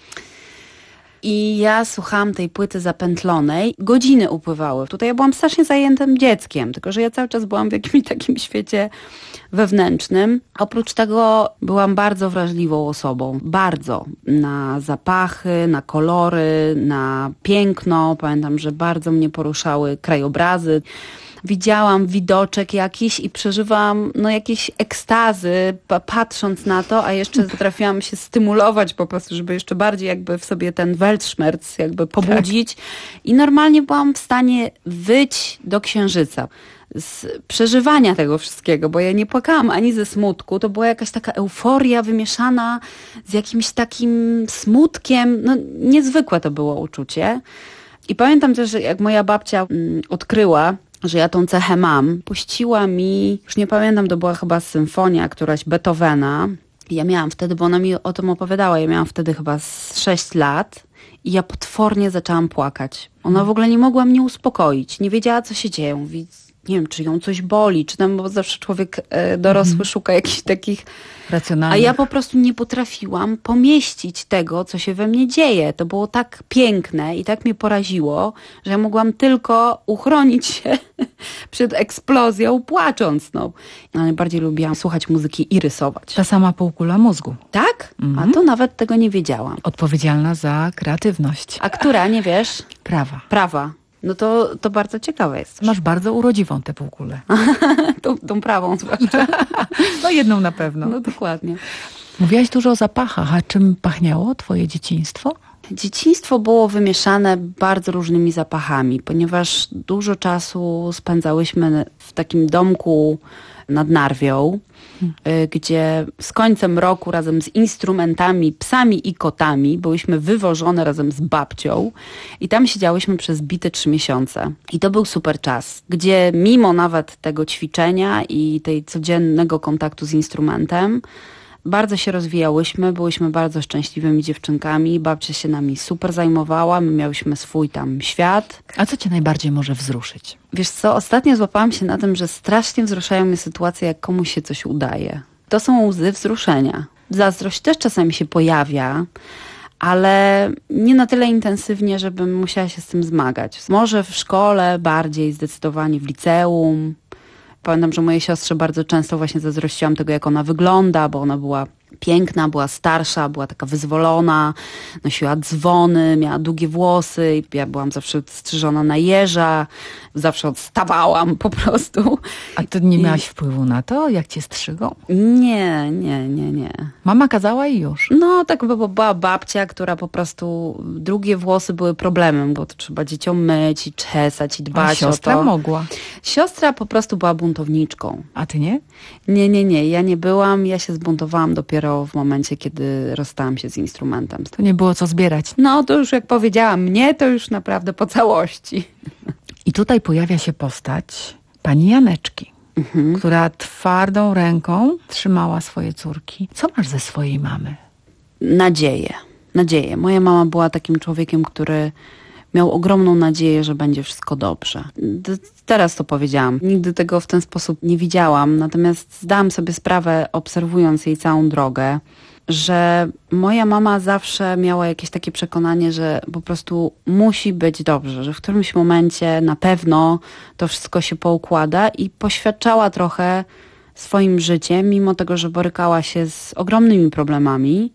I ja słuchałam tej płyty zapętlonej. Godziny upływały. Tutaj ja byłam strasznie zajętym dzieckiem, tylko że ja cały czas byłam w jakimś takim świecie wewnętrznym. Oprócz tego byłam bardzo wrażliwą osobą. Bardzo. Na zapachy, na kolory, na piękno. Pamiętam, że bardzo mnie poruszały krajobrazy. Widziałam widoczek jakiś i przeżywałam no, jakieś ekstazy patrząc na to, a jeszcze potrafiłam się stymulować po prostu, żeby jeszcze bardziej jakby w sobie ten Weltschmerz jakby pobudzić. Tak. I normalnie byłam w stanie wyć do księżyca z przeżywania tego wszystkiego, bo ja nie płakałam ani ze smutku, to była jakaś taka euforia wymieszana z jakimś takim smutkiem, no niezwykłe to było uczucie. I pamiętam też, że jak moja babcia mm, odkryła, że ja tą cechę mam, puściła mi, już nie pamiętam, to była chyba symfonia któraś Beethovena. Ja miałam wtedy, bo ona mi o tym opowiadała, ja miałam wtedy chyba z sześć lat i ja potwornie zaczęłam płakać. Ona w ogóle nie mogła mnie uspokoić, nie wiedziała, co się dzieje. Mówi, nie wiem, czy ją coś boli, czy tam, bo zawsze człowiek e, dorosły mm. szuka jakichś takich... racjonalnych. A ja po prostu nie potrafiłam pomieścić tego, co się we mnie dzieje. To było tak piękne i tak mnie poraziło, że ja mogłam tylko uchronić się przed eksplozją, płacząc. No. No, najbardziej lubiłam słuchać muzyki i rysować. Ta sama półkula mózgu. Tak? Mhm. A to nawet tego nie wiedziałam. Odpowiedzialna za kreatywność. A która, nie wiesz? Prawa. Prawa. No to, to bardzo ciekawe jest. Masz bardzo urodziwą tę półkulę. tą, tą prawą zwłaszcza. No jedną na pewno. No dokładnie. Mówiłaś dużo o zapachach, a czym pachniało twoje dzieciństwo? Dzieciństwo było wymieszane bardzo różnymi zapachami, ponieważ dużo czasu spędzałyśmy w takim domku nad Narwią, hmm. gdzie z końcem roku razem z instrumentami, psami i kotami byłyśmy wywożone razem z babcią i tam siedziałyśmy przez bite trzy miesiące. I to był super czas, gdzie mimo nawet tego ćwiczenia i tej codziennego kontaktu z instrumentem bardzo się rozwijałyśmy, byłyśmy bardzo szczęśliwymi dziewczynkami, babcia się nami super zajmowała, my miałyśmy swój tam świat. A co cię najbardziej może wzruszyć? Wiesz co, ostatnio złapałam się na tym, że strasznie wzruszają mnie sytuacje, jak komuś się coś udaje. To są łzy wzruszenia. Zazdrość też czasami się pojawia, ale nie na tyle intensywnie, żebym musiała się z tym zmagać. Może w szkole bardziej, zdecydowanie w liceum. Pamiętam, że mojej siostrze bardzo często właśnie zazdrościłam tego, jak ona wygląda, bo ona była piękna, była starsza, była taka wyzwolona, nosiła dzwony, miała długie włosy. Ja byłam zawsze strzyżona na jeża, zawsze odstawałam po prostu. A ty nie miałaś I... wpływu na to, jak cię strzygą? Nie, nie, nie, nie. Mama kazała i już? No, tak bo była babcia, która po prostu, długie włosy były problemem, bo to trzeba dzieciom myć i czesać i dbać o to. A siostra mogła? Siostra po prostu była buntowniczką. A ty nie? Nie, nie, nie. Ja nie byłam. Ja się zbuntowałam dopiero w momencie, kiedy rozstałam się z instrumentem. To nie było co zbierać. No, to już jak powiedziałam, mnie to już naprawdę po całości. I tutaj pojawia się postać pani Janeczki, mhm. która twardą ręką trzymała swoje córki. Co masz ze swojej mamy? Nadzieję. Nadzieję. Moja mama była takim człowiekiem, który miał ogromną nadzieję, że będzie wszystko dobrze. Teraz to powiedziałam. Nigdy tego w ten sposób nie widziałam, natomiast zdałam sobie sprawę, obserwując jej całą drogę, że moja mama zawsze miała jakieś takie przekonanie, że po prostu musi być dobrze, że w którymś momencie na pewno to wszystko się poukłada i poświadczała trochę swoim życiem, mimo tego, że borykała się z ogromnymi problemami,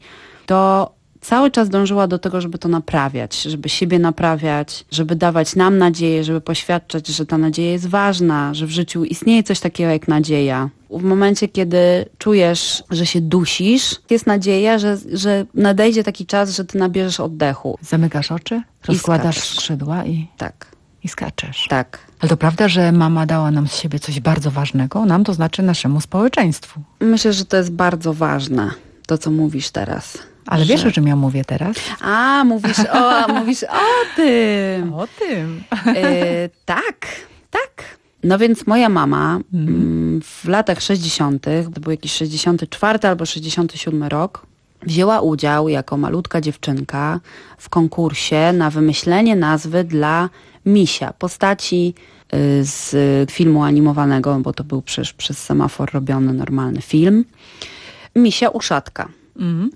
to cały czas dążyła do tego, żeby to naprawiać, żeby siebie naprawiać, żeby dawać nam nadzieję, żeby poświadczać, że ta nadzieja jest ważna, że w życiu istnieje coś takiego jak nadzieja. W momencie, kiedy czujesz, że się dusisz, jest nadzieja, że, że nadejdzie taki czas, że ty nabierzesz oddechu. Zamykasz oczy, rozkładasz skrzydła i... Tak. I skaczesz. Tak. Ale to prawda, że mama dała nam z siebie coś bardzo ważnego, nam to znaczy naszemu społeczeństwu. Myślę, że to jest bardzo ważne, to co mówisz teraz. Ale wiesz, że... o czym ja mówię teraz? A, mówisz o, mówisz o tym. O tym. E, tak, tak. No więc moja mama mm. w latach sześćdziesiątych, to był jakiś sześćdziesiąty czwarty albo sześćdziesiąty siódmy rok, wzięła udział jako malutka dziewczynka w konkursie na wymyślenie nazwy dla Misia, postaci z filmu animowanego, bo to był przecież przez semafor robiony normalny film. Misia Uszatka. Mm.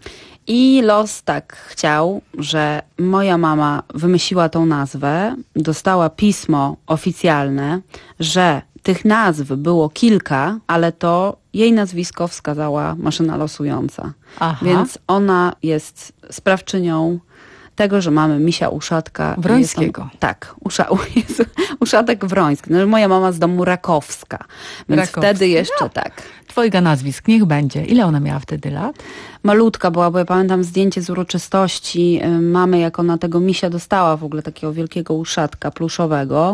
I los tak chciał, że moja mama wymyśliła tą nazwę, dostała pismo oficjalne, że tych nazw było kilka, ale to jej nazwisko wskazała maszyna losująca. Aha. Więc ona jest sprawczynią tego, że mamy Misia Uszatka. Wrońskiego. On, tak, usza, jest, Uszatek Wroński. No, moja mama z domu Rakowska. Więc Rakowska. Wtedy jeszcze no. tak. Twojga nazwisk, niech będzie. Ile ona miała wtedy lat? Malutka była, bo ja pamiętam zdjęcie z uroczystości mamy, jak ona tego misia dostała, w ogóle takiego wielkiego uszatka pluszowego.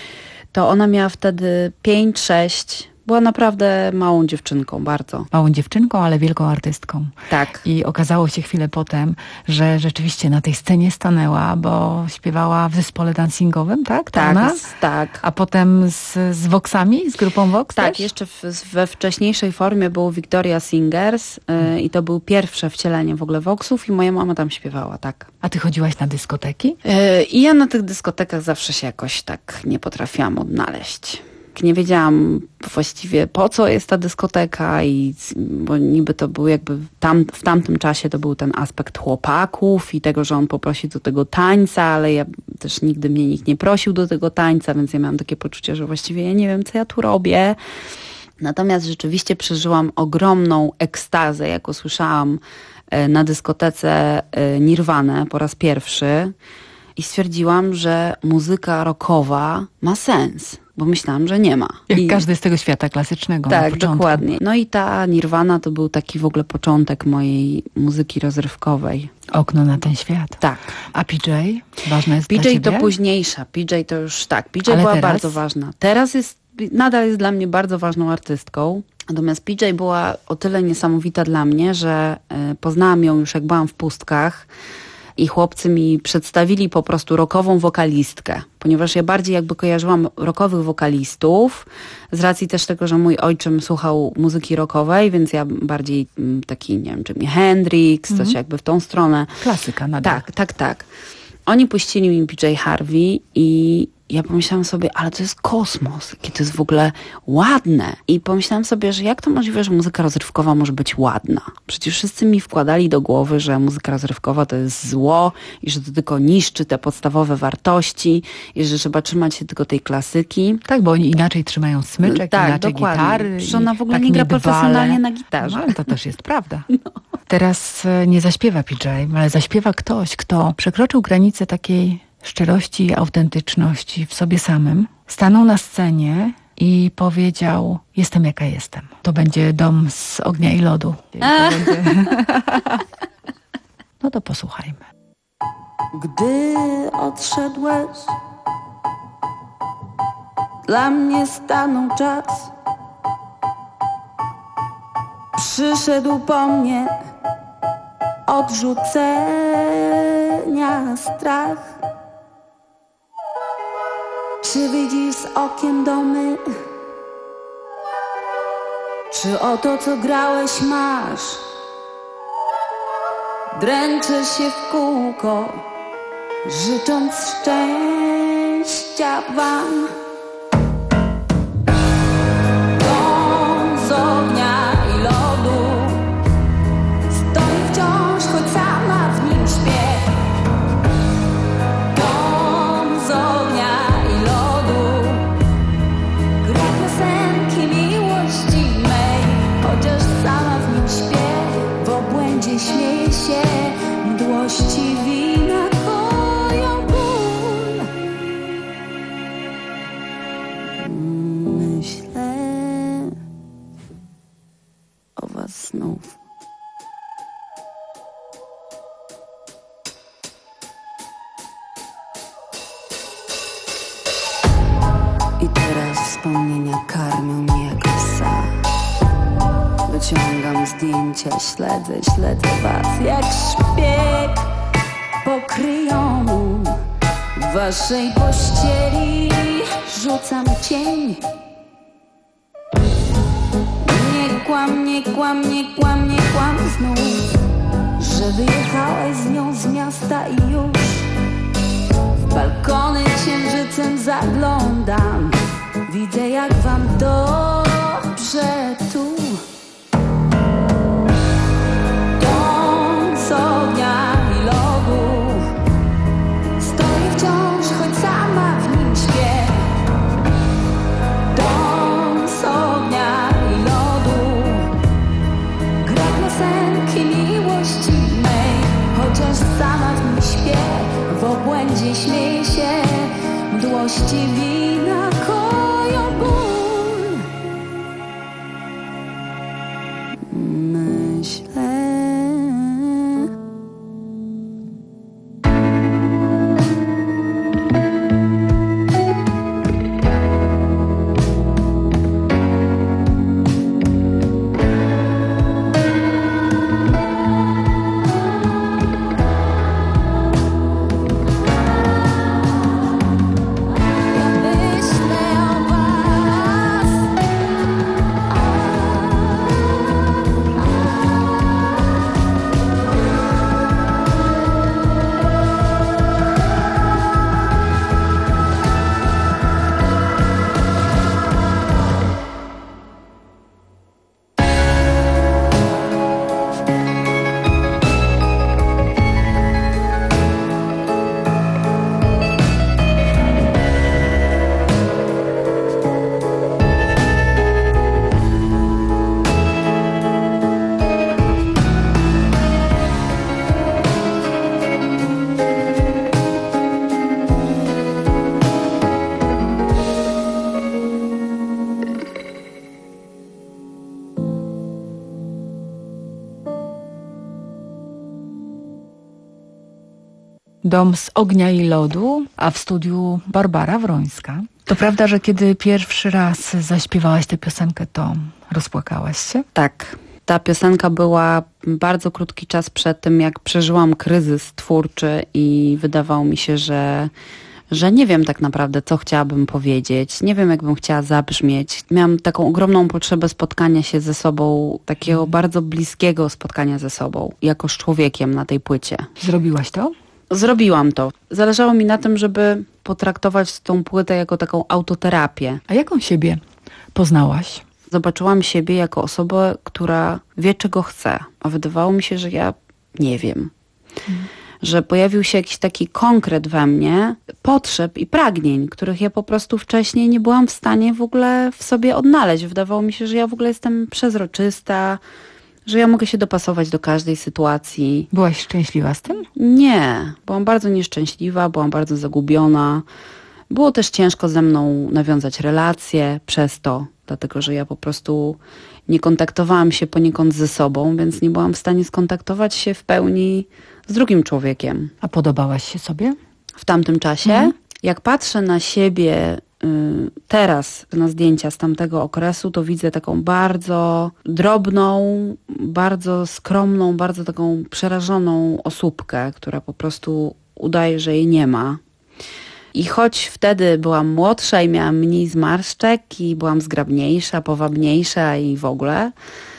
To ona miała wtedy pięć, sześć. Była naprawdę małą dziewczynką, bardzo. Małą dziewczynką, ale wielką artystką. Tak. I okazało się chwilę potem, że rzeczywiście na tej scenie stanęła, bo śpiewała w zespole dancingowym, tak? To tak, ona? Z, tak. A potem z, z Voxami, z grupą Vox Tak, też? jeszcze w, we wcześniejszej formie było Victoria Singers yy, i to było pierwsze wcielenie w ogóle Voxów i moja mama tam śpiewała, tak. A ty chodziłaś na dyskoteki? Yy, I ja na tych dyskotekach zawsze się jakoś tak nie potrafiłam odnaleźć. Nie wiedziałam właściwie po co jest ta dyskoteka i bo niby to był jakby tam, w tamtym czasie to był ten aspekt chłopaków i tego, że on poprosi do tego tańca, ale ja też nigdy mnie nikt nie prosił do tego tańca, więc ja miałam takie poczucie, że właściwie ja nie wiem, co ja tu robię. Natomiast rzeczywiście przeżyłam ogromną ekstazę, jak usłyszałam na dyskotece Nirvanę po raz pierwszy i stwierdziłam, że muzyka rockowa ma sens. Bo myślałam, że nie ma. Jak I... każdy z tego świata klasycznego. Tak, na początku. Dokładnie. No i ta Nirvana to był taki w ogóle początek mojej muzyki rozrywkowej. Okno na ten świat. Tak. A P J? Ważne jest P J dla ciebie? to późniejsza. P J to już tak. P J Ale była teraz? bardzo ważna. Teraz jest, nadal jest dla mnie bardzo ważną artystką. Natomiast P J była o tyle niesamowita dla mnie, że poznałam ją już jak byłam w Pustkach. I chłopcy mi przedstawili po prostu rockową wokalistkę, ponieważ ja bardziej jakby kojarzyłam rockowych wokalistów, z racji też tego, że mój ojczym słuchał muzyki rockowej, więc ja bardziej taki, nie wiem, Jimi Hendrix, mm-hmm. coś jakby w tą stronę. Klasyka nadal. Tak, tak, tak. Oni puścili mi P J Harvey i I ja pomyślałam sobie, ale to jest kosmos, jakie to jest w ogóle ładne. I pomyślałam sobie, że jak to możliwe, że muzyka rozrywkowa może być ładna? Przecież wszyscy mi wkładali do głowy, że muzyka rozrywkowa to jest zło i że to tylko niszczy te podstawowe wartości i że trzeba trzymać się tylko tej klasyki. Tak, bo oni inaczej trzymają smyczek, tak, inaczej dokładnie. gitary. Że ona w ogóle tak nie gra niedbale. profesjonalnie na gitarze. No, to też jest prawda. No. Teraz nie zaśpiewa P J, ale zaśpiewa ktoś, kto przekroczył granicę takiej szczerości i autentyczności w sobie samym, stanął na scenie i powiedział: jestem jaka jestem. To będzie Dom z ognia i lodu. To będzie... No to posłuchajmy. Gdy odszedłeś, dla mnie stanął czas. Przyszedł po mnie odrzucenia strach. Czy widzisz z okien domy? Czy o to, co grałeś, masz? Dręczę się w kółko, życząc szczęścia wam. Dom z ognia i lodu stoi wciąż, choć sama w nim śpię. Dom z ognia i lodu gra piosenki miłości mej, chociaż sama w nim śpię. W obłędzie śmieje się, mdłości wina koją ból. Myślę o was znów. I teraz wspomnienia karmią mnie jak psa. Wyciągam zdjęcia, śledzę, śledzę was jak szpieg pokryjomu waszej pościeli. Rzucam cień. Nie kłam, nie kłam, nie kłam, nie kłam znów, że wyjechałaś z nią z miasta i już w balkony księżycem zaglądam. Widzę, jak wam dobrze tu. Dom z ognia i lodu stoi wciąż, choć sama w nim śpię. Dom z ognia i lodu gra piosenki miłości mej, chociaż sama w nim śpię. W obłędzie śmieje się, mdłości wina koją ból. Myślę Dom z ognia i lodu, a w studiu Barbara Wrońska. To prawda, że kiedy pierwszy raz zaśpiewałaś tę piosenkę, to rozpłakałaś się? Tak. Ta piosenka była bardzo krótki czas przed tym, jak przeżyłam kryzys twórczy i wydawało mi się, że, że nie wiem tak naprawdę, co chciałabym powiedzieć. Nie wiem, jak bym chciała zabrzmieć. Miałam taką ogromną potrzebę spotkania się ze sobą, takiego bardzo bliskiego spotkania ze sobą, jako z człowiekiem na tej płycie. Zrobiłaś to? Zrobiłam to. Zależało mi na tym, żeby potraktować tą płytę jako taką autoterapię. A jaką siebie poznałaś? Zobaczyłam siebie jako osobę, która wie, czego chce. A wydawało mi się, że ja nie wiem. Hmm. Że pojawił się jakiś taki konkret we mnie potrzeb i pragnień, których ja po prostu wcześniej nie byłam w stanie w ogóle w sobie odnaleźć. Wydawało mi się, że ja w ogóle jestem przezroczysta, że ja mogę się dopasować do każdej sytuacji. Byłaś szczęśliwa z tym? Nie. Byłam bardzo nieszczęśliwa, byłam bardzo zagubiona. Było też ciężko ze mną nawiązać relacje przez to, dlatego że ja po prostu nie kontaktowałam się poniekąd ze sobą, więc nie byłam w stanie skontaktować się w pełni z drugim człowiekiem. A podobałaś się sobie? W tamtym czasie? Mhm. Jak patrzę na siebie y, teraz, na zdjęcia z tamtego okresu, to widzę taką bardzo drobną, bardzo skromną, bardzo taką przerażoną osóbkę, która po prostu udaje, że jej nie ma. I choć wtedy byłam młodsza i miałam mniej zmarszczek i byłam zgrabniejsza, powabniejsza i w ogóle,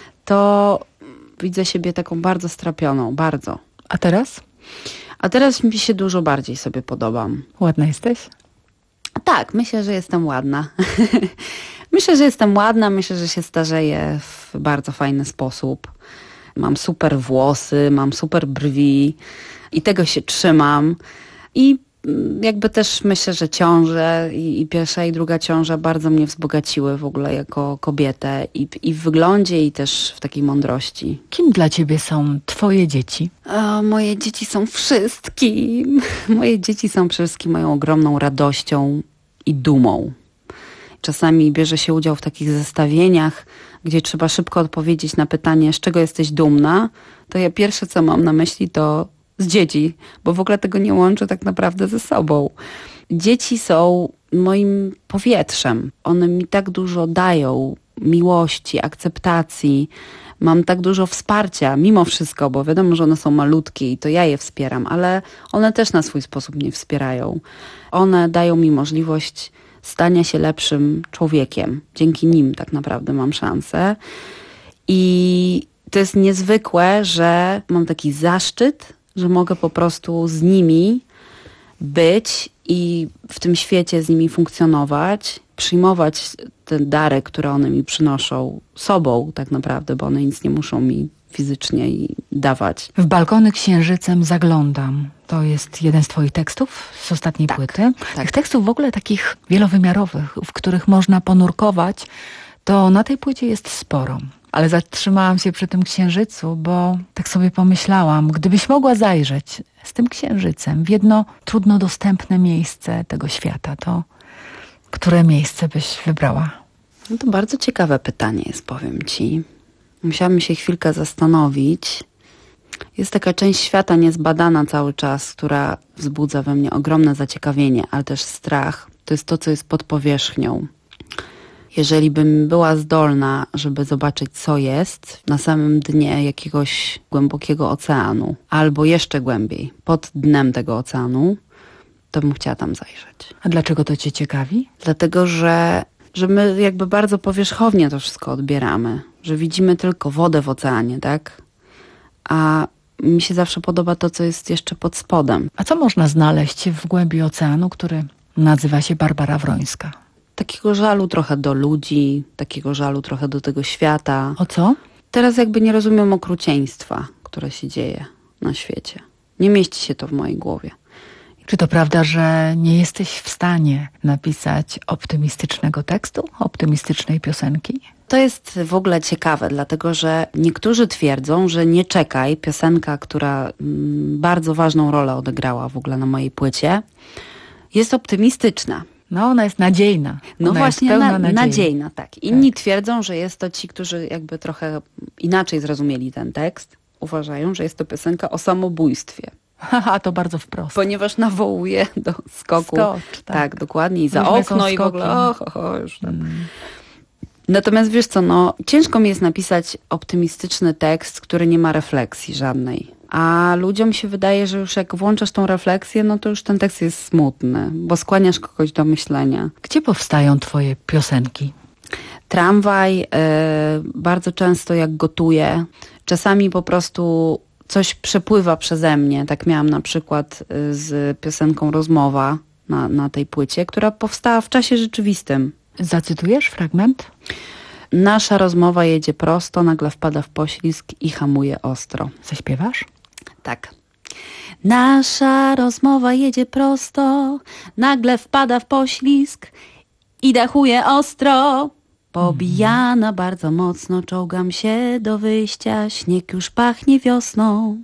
to widzę siebie taką bardzo strapioną, bardzo. A teraz? A teraz mi się dużo bardziej sobie podobam. Ładna jesteś? Tak, myślę, że jestem ładna. Myślę, że jestem ładna, myślę, że się starzeję w bardzo fajny sposób. Mam super włosy, mam super brwi i tego się trzymam. I jakby też myślę, że ciąże i, i pierwsza i druga ciąża bardzo mnie wzbogaciły w ogóle jako kobietę i, i w wyglądzie i też w takiej mądrości. Kim dla ciebie są twoje dzieci? O, moje dzieci są wszystkim. Moje dzieci są przede wszystkim moją ogromną radością i dumą. Czasami bierze się udział w takich zestawieniach, gdzie trzeba szybko odpowiedzieć na pytanie, z czego jesteś dumna, to ja pierwsze, co mam na myśli, to z dzieci, bo w ogóle tego nie łączę tak naprawdę ze sobą. Dzieci są moim powietrzem. One mi tak dużo dają miłości, akceptacji. Mam tak dużo wsparcia, mimo wszystko, bo wiadomo, że one są malutkie i to ja je wspieram, ale one też na swój sposób mnie wspierają. One dają mi możliwość stania się lepszym człowiekiem. Dzięki nim tak naprawdę mam szansę. I to jest niezwykłe, że mam taki zaszczyt, że mogę po prostu z nimi być i w tym świecie z nimi funkcjonować, przyjmować te dary, które one mi przynoszą sobą tak naprawdę, bo one nic nie muszą mi fizycznie dawać. W balkony księżycem zaglądam. To jest jeden z twoich tekstów z ostatniej tak, płyty. Tak. Tych tekstów w ogóle takich wielowymiarowych, w których można ponurkować, to na tej płycie jest sporo. Ale zatrzymałam się przy tym księżycu, bo tak sobie pomyślałam, gdybyś mogła zajrzeć z tym księżycem w jedno trudno dostępne miejsce tego świata, to które miejsce byś wybrała? No to bardzo ciekawe pytanie jest, powiem ci. Musiałabym się chwilkę zastanowić. Jest taka część świata niezbadana cały czas, która wzbudza we mnie ogromne zaciekawienie, ale też strach. To jest to, co jest pod powierzchnią. Jeżeli bym była zdolna, żeby zobaczyć, co jest na samym dnie jakiegoś głębokiego oceanu, albo jeszcze głębiej, pod dnem tego oceanu, to bym chciała tam zajrzeć. A dlaczego to cię ciekawi? Dlatego, że, że my jakby bardzo powierzchownie to wszystko odbieramy, że widzimy tylko wodę w oceanie, tak? A mi się zawsze podoba to, co jest jeszcze pod spodem. A co można znaleźć w głębi oceanu, który nazywa się Barbara Wrońska? Takiego żalu trochę do ludzi, takiego żalu trochę do tego świata. O co? Teraz jakby nie rozumiem okrucieństwa, które się dzieje na świecie. Nie mieści się to w mojej głowie. Czy to prawda, że nie jesteś w stanie napisać optymistycznego tekstu, optymistycznej piosenki? To jest w ogóle ciekawe, dlatego że niektórzy twierdzą, że Nie czekaj, piosenka, która mm, bardzo ważną rolę odegrała w ogóle na mojej płycie, jest optymistyczna. No, ona jest nadziejna. No ona właśnie, jest na, nadziejna. nadziejna, tak. Inni tak. twierdzą, że jest to ci, którzy jakby trochę inaczej zrozumieli ten tekst. Uważają, że jest to piosenka o samobójstwie. Haha, to bardzo wprost. Ponieważ nawołuje do skoku. Skocz, tak. tak, dokładnie. I za Różne okno i w ogóle. Och, och, och, już tak. Hmm. Natomiast wiesz co, no ciężko mi jest napisać optymistyczny tekst, który nie ma refleksji żadnej. A ludziom się wydaje, że już jak włączasz tą refleksję, no to już ten tekst jest smutny, bo skłaniasz kogoś do myślenia. Gdzie powstają twoje piosenki? Tramwaj, yy, bardzo często jak gotuję. Czasami po prostu coś przepływa przeze mnie. Tak miałam na przykład z piosenką Rozmowa. na, na tej płycie, która powstała w czasie rzeczywistym. Zacytujesz fragment? Nasza rozmowa jedzie prosto, nagle wpada w poślizg i hamuje ostro. Zaśpiewasz? Tak. Nasza rozmowa jedzie prosto, nagle wpada w poślizg i dachuje ostro. Pobijana bardzo mocno, czołgam się do wyjścia, śnieg już pachnie wiosną.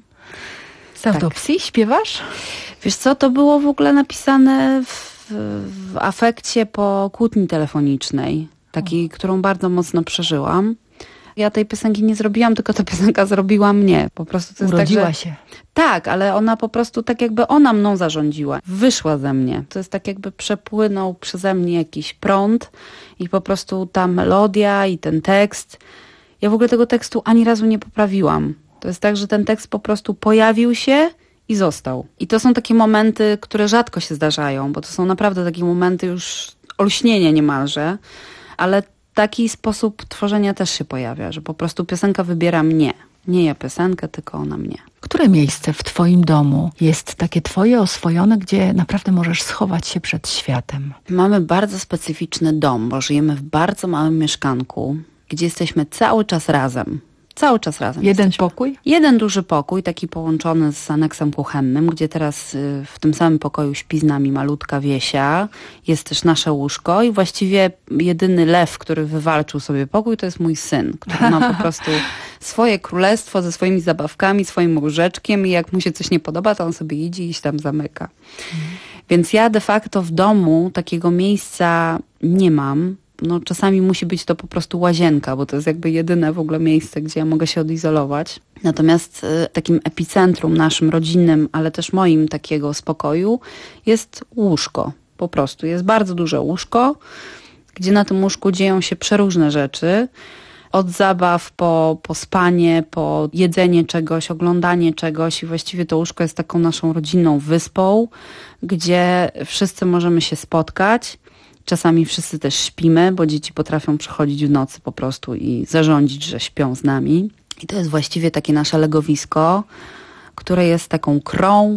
Z autopsji tak. Śpiewasz? Wiesz co, to było w ogóle napisane w, w afekcie po kłótni telefonicznej, takiej, którą bardzo mocno przeżyłam. Ja tej piosenki nie zrobiłam, tylko ta piosenka zrobiła mnie. Po prostu to jest Urodziła tak, że... się. Tak, ale ona po prostu tak jakby ona mną zarządziła. Wyszła ze mnie. To jest tak jakby przepłynął przeze mnie jakiś prąd i po prostu ta melodia i ten tekst. Ja w ogóle tego tekstu ani razu nie poprawiłam. To jest tak, że ten tekst po prostu pojawił się i został. I to są takie momenty, które rzadko się zdarzają, bo to są naprawdę takie momenty już olśnienia niemalże, ale taki sposób tworzenia też się pojawia, że po prostu piosenka wybiera mnie. Nie ja piosenkę, tylko ona mnie. Które miejsce w twoim domu jest takie twoje oswojone, gdzie naprawdę możesz schować się przed światem? Mamy bardzo specyficzny dom, bo żyjemy w bardzo małym mieszkanku, gdzie jesteśmy cały czas razem. Cały czas razem. Jeden jesteśmy. pokój? Jeden duży pokój, taki połączony z aneksem kuchennym, gdzie teraz y, w tym samym pokoju śpi z nami malutka Wiesia. Jest też nasze łóżko i właściwie jedyny lew, który wywalczył sobie pokój, to jest mój syn, który ma po prostu swoje królestwo ze swoimi zabawkami, swoim łóżeczkiem i jak mu się coś nie podoba, to on sobie idzie i się tam zamyka. Mhm. Więc ja de facto w domu takiego miejsca nie mam. No, czasami musi być to po prostu łazienka, bo to jest jakby jedyne w ogóle miejsce, gdzie ja mogę się odizolować. Natomiast y, takim epicentrum naszym rodzinnym, ale też moim takiego spokoju jest łóżko. Po prostu jest bardzo duże łóżko, gdzie na tym łóżku dzieją się przeróżne rzeczy. Od zabaw po, po spanie, po jedzenie czegoś, oglądanie czegoś i właściwie to łóżko jest taką naszą rodzinną wyspą, gdzie wszyscy możemy się spotkać. Czasami wszyscy też śpimy, bo dzieci potrafią przychodzić w nocy po prostu i zarządzić, że śpią z nami. I to jest właściwie takie nasze legowisko, które jest taką krą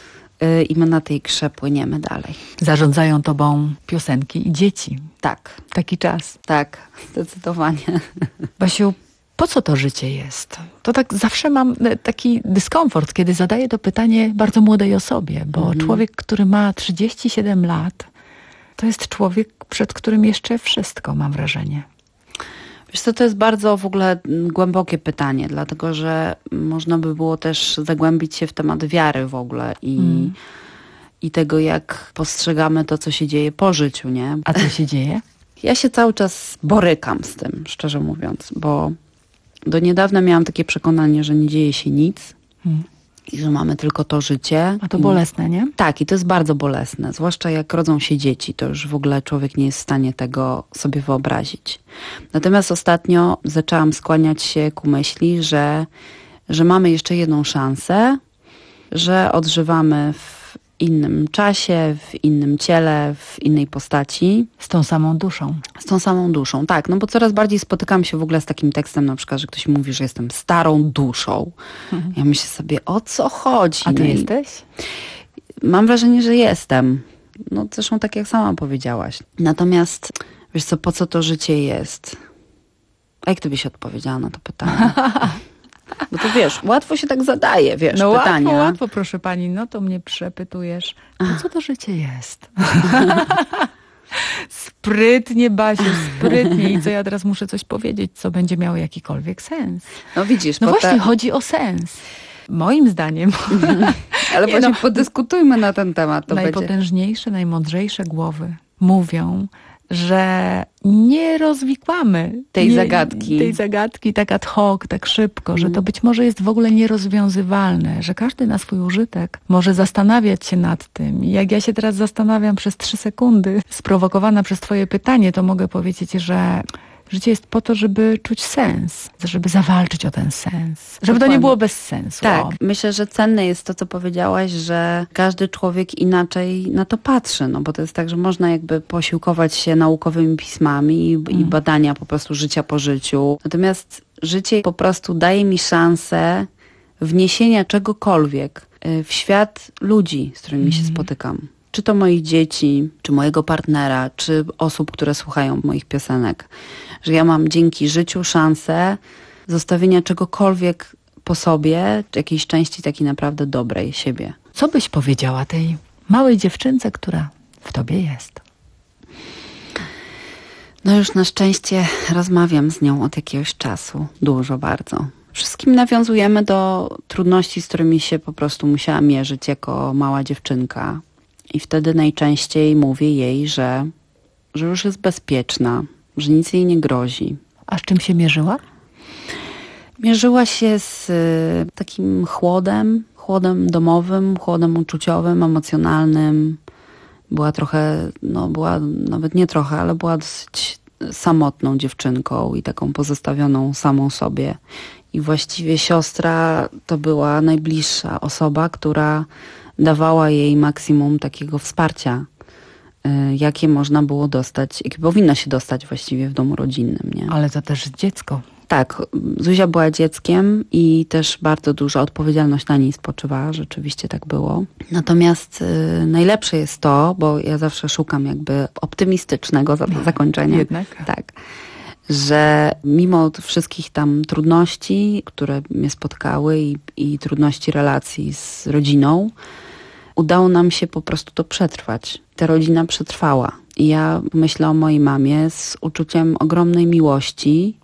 yy, i my na tej krze płyniemy dalej. Zarządzają tobą piosenki i dzieci. Tak. Taki czas. Tak, zdecydowanie. Basiu, po co to życie jest? To tak zawsze mam taki dyskomfort, kiedy zadaję to pytanie bardzo młodej osobie, bo mhm. człowiek, który ma trzydzieści siedem lat, to jest człowiek, przed którym jeszcze wszystko, mam wrażenie. Wiesz co, to jest bardzo w ogóle głębokie pytanie, dlatego że można by było też zagłębić się w temat wiary w ogóle i, mm. i tego, jak postrzegamy to, co się dzieje po życiu, nie? A co się dzieje? Ja się cały czas borykam z tym, szczerze mówiąc, bo do niedawna miałam takie przekonanie, że nie dzieje się nic. Mm. I że mamy tylko to życie. A to bolesne, nie? Tak, i to jest bardzo bolesne. Zwłaszcza jak rodzą się dzieci, to już w ogóle człowiek nie jest w stanie tego sobie wyobrazić. Natomiast ostatnio zaczęłam skłaniać się ku myśli, że, że mamy jeszcze jedną szansę, że odżywamy w innym czasie, w innym ciele, w innej postaci. Z tą samą duszą. Z tą samą duszą, tak. No bo coraz bardziej spotykam się w ogóle z takim tekstem, na przykład, że ktoś mówi, że jestem starą duszą. Mhm. Ja myślę sobie, o co chodzi? A ty jesteś? Mam wrażenie, że jestem. No zresztą tak jak sama powiedziałaś. Natomiast, wiesz co, po co to życie jest? A jak ty byś odpowiedziała na to pytanie? Bo to wiesz, łatwo się tak zadaje, wiesz, no pytania. Łatwo, łatwo, proszę pani, no to mnie przepytujesz. No co to życie jest? Sprytnie, Basiu, sprytnie. I co ja teraz muszę coś powiedzieć, co będzie miało jakikolwiek sens. No widzisz. No właśnie, te... chodzi o sens. Moim zdaniem. Ale właśnie no, podyskutujmy na ten temat. To najpotężniejsze, będzie... najmądrzejsze głowy mówią, że nie rozwikłamy tej nie, zagadki. tej zagadki tak ad hoc, tak szybko, mm. że to być może jest w ogóle nierozwiązywalne, że każdy na swój użytek może zastanawiać się nad tym. I jak ja się teraz zastanawiam przez trzy sekundy, sprowokowana przez twoje pytanie, to mogę powiedzieć, że życie jest po to, żeby czuć sens, żeby zawalczyć o ten sens, żeby to nie było bez sensu. Tak, o. myślę, że cenne jest to, co powiedziałaś, że każdy człowiek inaczej na to patrzy, no bo to jest tak, że można jakby posiłkować się naukowymi pismami i, mm. i badania po prostu życia po życiu. Natomiast życie po prostu daje mi szansę wniesienia czegokolwiek w świat ludzi, z którymi mm. się spotykam. czy to moich dzieci, czy mojego partnera, czy osób, które słuchają moich piosenek, że ja mam dzięki życiu szansę zostawienia czegokolwiek po sobie, jakiejś części takiej naprawdę dobrej siebie. Co byś powiedziała tej małej dziewczynce, która w tobie jest? No już na szczęście rozmawiam z nią od jakiegoś czasu, dużo bardzo. Wszystkim nawiązujemy do trudności, z którymi się po prostu musiała mierzyć jako mała dziewczynka. I wtedy najczęściej mówię jej, że, że już jest bezpieczna, że nic jej nie grozi. A z czym się mierzyła? Mierzyła się z y, takim chłodem, chłodem domowym, chłodem uczuciowym, emocjonalnym. Była trochę, no była nawet nie trochę, ale była dosyć samotną dziewczynką i taką pozostawioną samą sobie. I właściwie siostra to była najbliższa osoba, która dawała jej maksimum takiego wsparcia, y, jakie można było dostać, jakie powinno się dostać właściwie w domu rodzinnym. Nie? Ale to też dziecko. Tak, Zuzia była dzieckiem i też bardzo duża odpowiedzialność na niej spoczywała, rzeczywiście tak było. Natomiast y, najlepsze jest to, bo ja zawsze szukam jakby optymistycznego za- zakończenia. Jednak. Tak, że mimo wszystkich tam trudności, które mnie spotkały i, i trudności relacji z rodziną, udało nam się po prostu to przetrwać. Ta rodzina przetrwała. I ja myślę o mojej mamie z uczuciem ogromnej miłości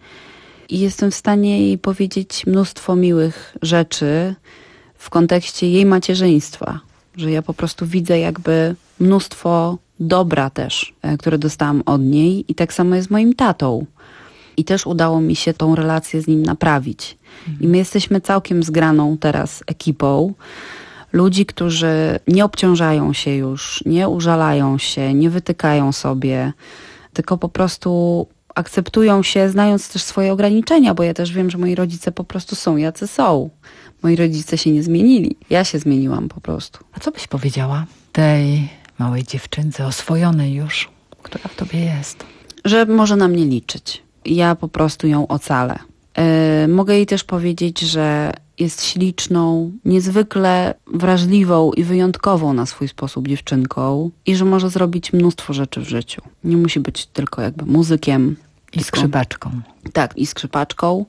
i jestem w stanie jej powiedzieć mnóstwo miłych rzeczy w kontekście jej macierzyństwa. Że ja po prostu widzę jakby mnóstwo dobra też, które dostałam od niej i tak samo jest z moim tatą. I też udało mi się tą relację z nim naprawić. Mhm. I my jesteśmy całkiem zgraną teraz ekipą ludzi, którzy nie obciążają się już, nie użalają się, nie wytykają sobie, tylko po prostu akceptują się, znając też swoje ograniczenia, bo ja też wiem, że moi rodzice po prostu są jacy są. Moi rodzice się nie zmienili. Ja się zmieniłam po prostu. A co byś powiedziała tej małej dziewczynce oswojonej już, która w tobie jest? Że może na mnie liczyć. Ja po prostu ją ocalę. Yy, mogę jej też powiedzieć, że jest śliczną, niezwykle wrażliwą i wyjątkową na swój sposób dziewczynką i że może zrobić mnóstwo rzeczy w życiu. Nie musi być tylko jakby muzykiem. I tylko, skrzypaczką. Tak, i skrzypaczką.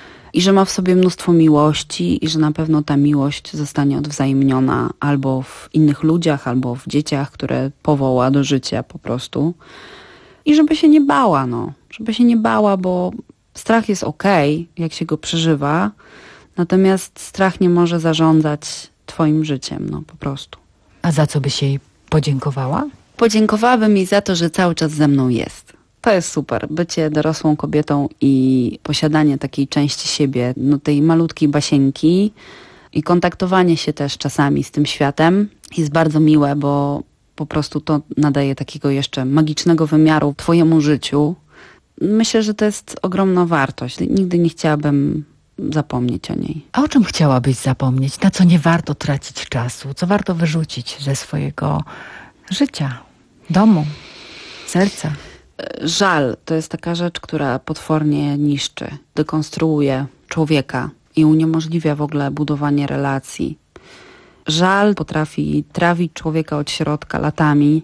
I że ma w sobie mnóstwo miłości i że na pewno ta miłość zostanie odwzajemniona albo w innych ludziach, albo w dzieciach, które powoła do życia po prostu. I żeby się nie bała, no. Żeby się nie bała, bo strach jest okej, jak się go przeżywa, natomiast strach nie może zarządzać twoim życiem, no po prostu. A za co byś jej podziękowała? Podziękowałabym jej za to, że cały czas ze mną jest. To jest super. Bycie dorosłą kobietą i posiadanie takiej części siebie, no tej malutkiej basieńki i kontaktowanie się też czasami z tym światem jest bardzo miłe, bo po prostu to nadaje takiego jeszcze magicznego wymiaru twojemu życiu. Myślę, że to jest ogromna wartość. Nigdy nie chciałabym zapomnieć o niej. A o czym chciałabyś zapomnieć? Na co nie warto tracić czasu? Co warto wyrzucić ze swojego życia, domu, serca? Żal to jest taka rzecz, która potwornie niszczy, dekonstruuje człowieka i uniemożliwia w ogóle budowanie relacji. Żal potrafi trawić człowieka od środka latami.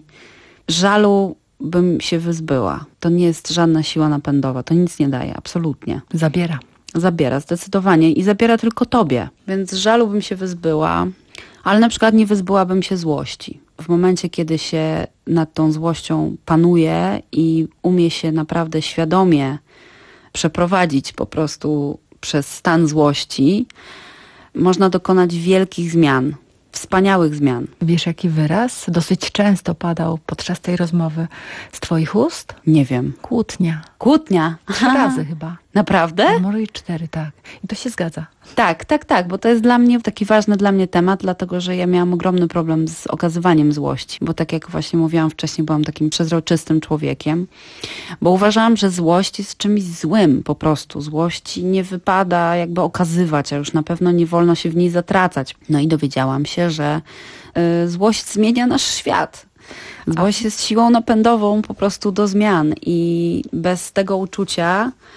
Żalu bym się wyzbyła. To nie jest żadna siła napędowa. To nic nie daje, absolutnie. Zabiera. Zabiera, zdecydowanie. I zabiera tylko tobie. Więc żalu bym się wyzbyła, ale na przykład nie wyzbyłabym się złości. W momencie, kiedy się nad tą złością panuje i umie się naprawdę świadomie przeprowadzić po prostu przez stan złości, można dokonać wielkich zmian. Wspaniałych zmian. Wiesz, jaki wyraz dosyć często padał podczas tej rozmowy z twoich ust? Nie wiem. Kłótnia. Kłótnia? Trzy razy chyba. Naprawdę? No, może i cztery, tak. I to się zgadza. Tak, tak, tak, bo to jest dla mnie taki ważny dla mnie temat, dlatego że ja miałam ogromny problem z okazywaniem złości, bo tak jak właśnie mówiłam wcześniej, byłam takim przezroczystym człowiekiem, bo uważałam, że złość jest czymś złym po prostu. Złości nie wypada jakby okazywać, a już na pewno nie wolno się w niej zatracać. No i dowiedziałam się, że y, złość zmienia nasz świat. Złość jest siłą napędową po prostu do zmian i bez tego uczucia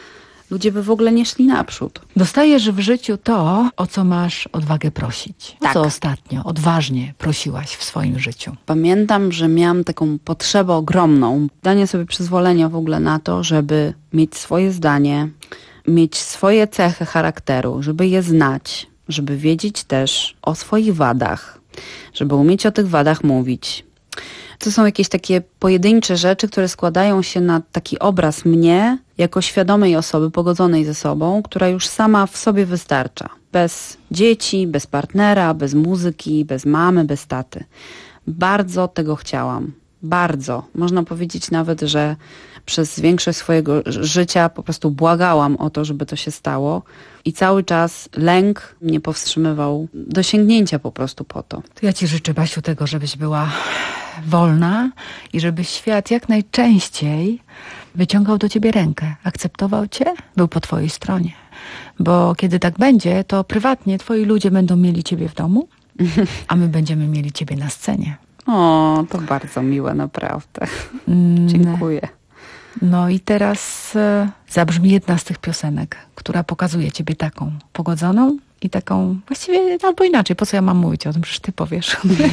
ludzie by w ogóle nie szli naprzód. Dostajesz w życiu to, o co masz odwagę prosić. O Tak. co ostatnio odważnie prosiłaś w swoim życiu? Pamiętam, że miałam taką potrzebę ogromną, danie sobie przyzwolenia w ogóle na to, żeby mieć swoje zdanie, mieć swoje cechy charakteru, żeby je znać, żeby wiedzieć też o swoich wadach, żeby umieć o tych wadach mówić. To są jakieś takie pojedyncze rzeczy, które składają się na taki obraz mnie jako świadomej osoby pogodzonej ze sobą, która już sama w sobie wystarcza. Bez dzieci, bez partnera, bez muzyki, bez mamy, bez taty. Bardzo tego chciałam. Bardzo. Można powiedzieć nawet, że przez większość swojego życia po prostu błagałam o to, żeby to się stało. I cały czas lęk mnie powstrzymywał do sięgnięcia po prostu po to. To ja ci życzę, Basiu, tego, żebyś była wolna i żeby świat jak najczęściej wyciągał do ciebie rękę, akceptował cię, był po twojej stronie. Bo kiedy tak będzie, to prywatnie twoi ludzie będą mieli ciebie w domu, a my będziemy mieli ciebie na scenie. O, to bardzo miłe, naprawdę. Mm, Dziękuję. No i teraz e, zabrzmi jedna z tych piosenek, która pokazuje ciebie taką pogodzoną i taką, właściwie albo inaczej, po co ja mam mówić o tym, przecież ty powiesz.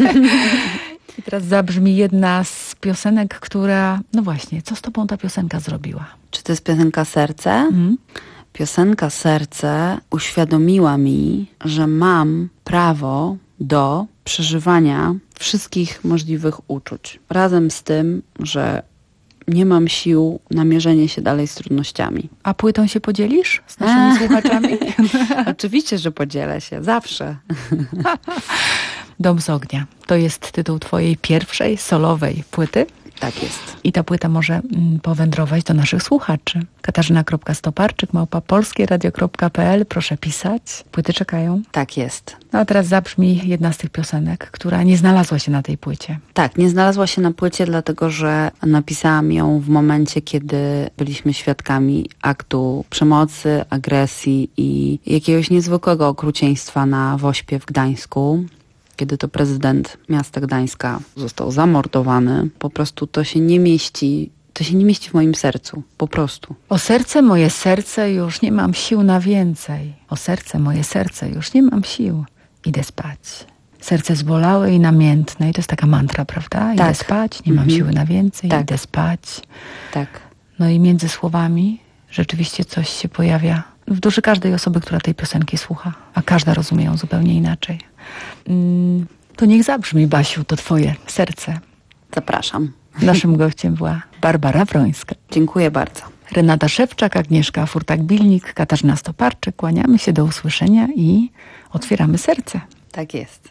I teraz zabrzmi jedna z piosenek, która, no właśnie, co z tobą ta piosenka zrobiła? Czy to jest piosenka Serce? Mm. Piosenka Serce uświadomiła mi, że mam prawo do przeżywania wszystkich możliwych uczuć. Razem z tym, że nie mam sił na mierzenie się dalej z trudnościami. A płytą się podzielisz z naszymi słuchaczami? Oczywiście, że podzielę się. Zawsze. Dom z ognia. To jest tytuł twojej pierwszej solowej płyty. Tak jest. I ta płyta może mm, powędrować do naszych słuchaczy. Katarzyna kropka stoparczyk małpa polskieradio kropka pe el. Proszę pisać. Płyty czekają. Tak jest. No a teraz zabrzmi jedna z tych piosenek, która nie znalazła się na tej płycie. Tak, nie znalazła się na płycie, dlatego że napisałam ją w momencie, kiedy byliśmy świadkami aktu przemocy, agresji i jakiegoś niezwykłego okrucieństwa na Wośpie w Gdańsku. Kiedy to prezydent miasta Gdańska został zamordowany, po prostu to się nie mieści, to się nie mieści w moim sercu, po prostu. O serce, moje serce, już nie mam sił na więcej. O serce, moje serce, już nie mam sił. Idę spać. Serce zbolałe i namiętne. I to jest taka mantra, prawda? Idę Tak. spać, nie mam Mhm. siły na więcej, Tak. idę spać. Tak. No i między słowami rzeczywiście coś się pojawia w duszy każdej osoby, która tej piosenki słucha, a każda rozumie ją zupełnie inaczej. Mm, to niech zabrzmi, Basiu, to twoje serce. Zapraszam. Naszym gościem była Barbara Wrońska. Dziękuję bardzo. Renata Szewczak, Agnieszka Furtak-Bilnik, Katarzyna Stoparczyk. Kłaniamy się, do usłyszenia i otwieramy serce. Tak jest.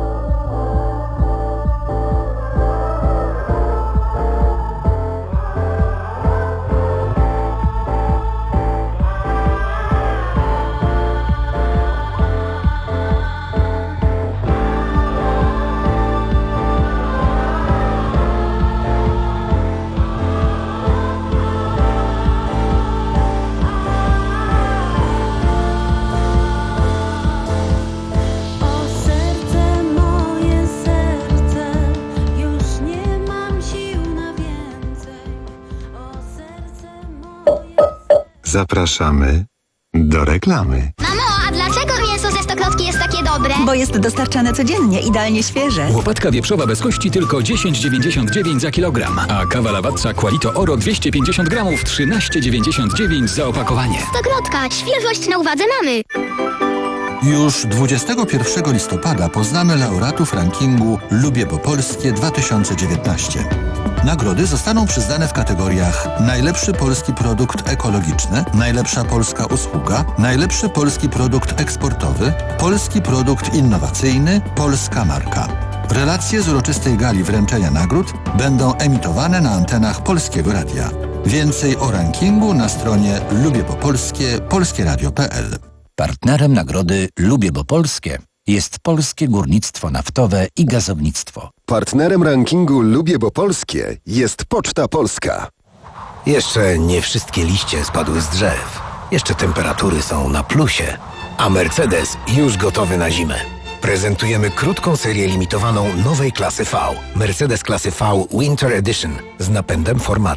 Zapraszamy do reklamy. Mamo, a dlaczego mięso ze stokrotki jest takie dobre? Bo jest dostarczane codziennie, idealnie świeże. Łopatka wieprzowa bez kości tylko dziesięć dziewięćdziesiąt dziewięć za kilogram, a kawa Lavazza Qualito Oro dwieście pięćdziesiąt gramów trzynaście dziewięćdziesiąt dziewięć za opakowanie. Stokrotka, świeżość na uwadze mamy. Już dwudziestego pierwszego listopada poznamy laureatów rankingu Lubię Bo Polskie dwa tysiące dziewiętnaście. Nagrody zostaną przyznane w kategoriach najlepszy polski produkt ekologiczny, najlepsza polska usługa, najlepszy polski produkt eksportowy, polski produkt innowacyjny, polska marka. Relacje z uroczystej gali wręczenia nagród będą emitowane na antenach Polskiego Radia. Więcej o rankingu na stronie lubię bo polskie polskie radio kropka pe el. Partnerem nagrody Lubię Bo Polskie jest Polskie Górnictwo Naftowe i Gazownictwo. Partnerem rankingu Lubię Bo Polskie jest Poczta Polska. Jeszcze nie wszystkie liście spadły z drzew. Jeszcze temperatury są na plusie. A Mercedes już gotowy na zimę. Prezentujemy krótką serię limitowaną nowej klasy V. Mercedes klasy V Winter Edition z napędem four matic.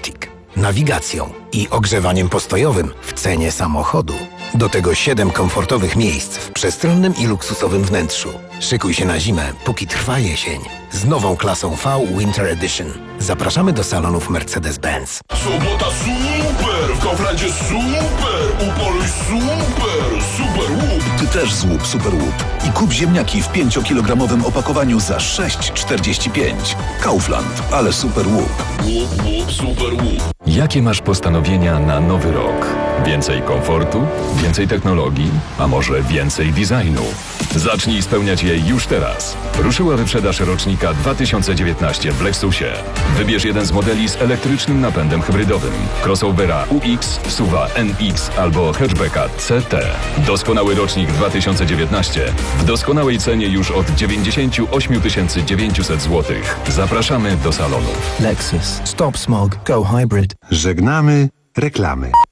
nawigacją i ogrzewaniem postojowym w cenie samochodu. Do tego siedem komfortowych miejsc w przestronnym i luksusowym wnętrzu. Szykuj się na zimę, póki trwa jesień. Z nową klasą V Winter Edition. Zapraszamy do salonów Mercedes-Benz. Sobota super! W Kauflandzie super! Upoluj super! Super łup! Ty też złup super łup i kup ziemniaki w pięciokilogramowym opakowaniu za sześć czterdzieści pięć. Kaufland, ale super łup. Łup, łup, super łup. Jakie masz postanowienia na nowy rok? Więcej komfortu? Więcej technologii? A może więcej designu? Zacznij spełniać je już teraz. Ruszyła wyprzedaż rocznika dwa tysiące dziewiętnaście w Lexusie. Wybierz jeden z modeli z elektrycznym napędem hybrydowym. Crossovera U X, SUVa N X albo hatchbacka C T. Doskonały rocznik dwa tysiące dziewiętnaście w doskonałej cenie już od dziewięćdziesiąt osiem tysięcy dziewięćset złotych. Zapraszamy do salonu. Lexus. Stop smog. Go hybrid. Żegnamy reklamy.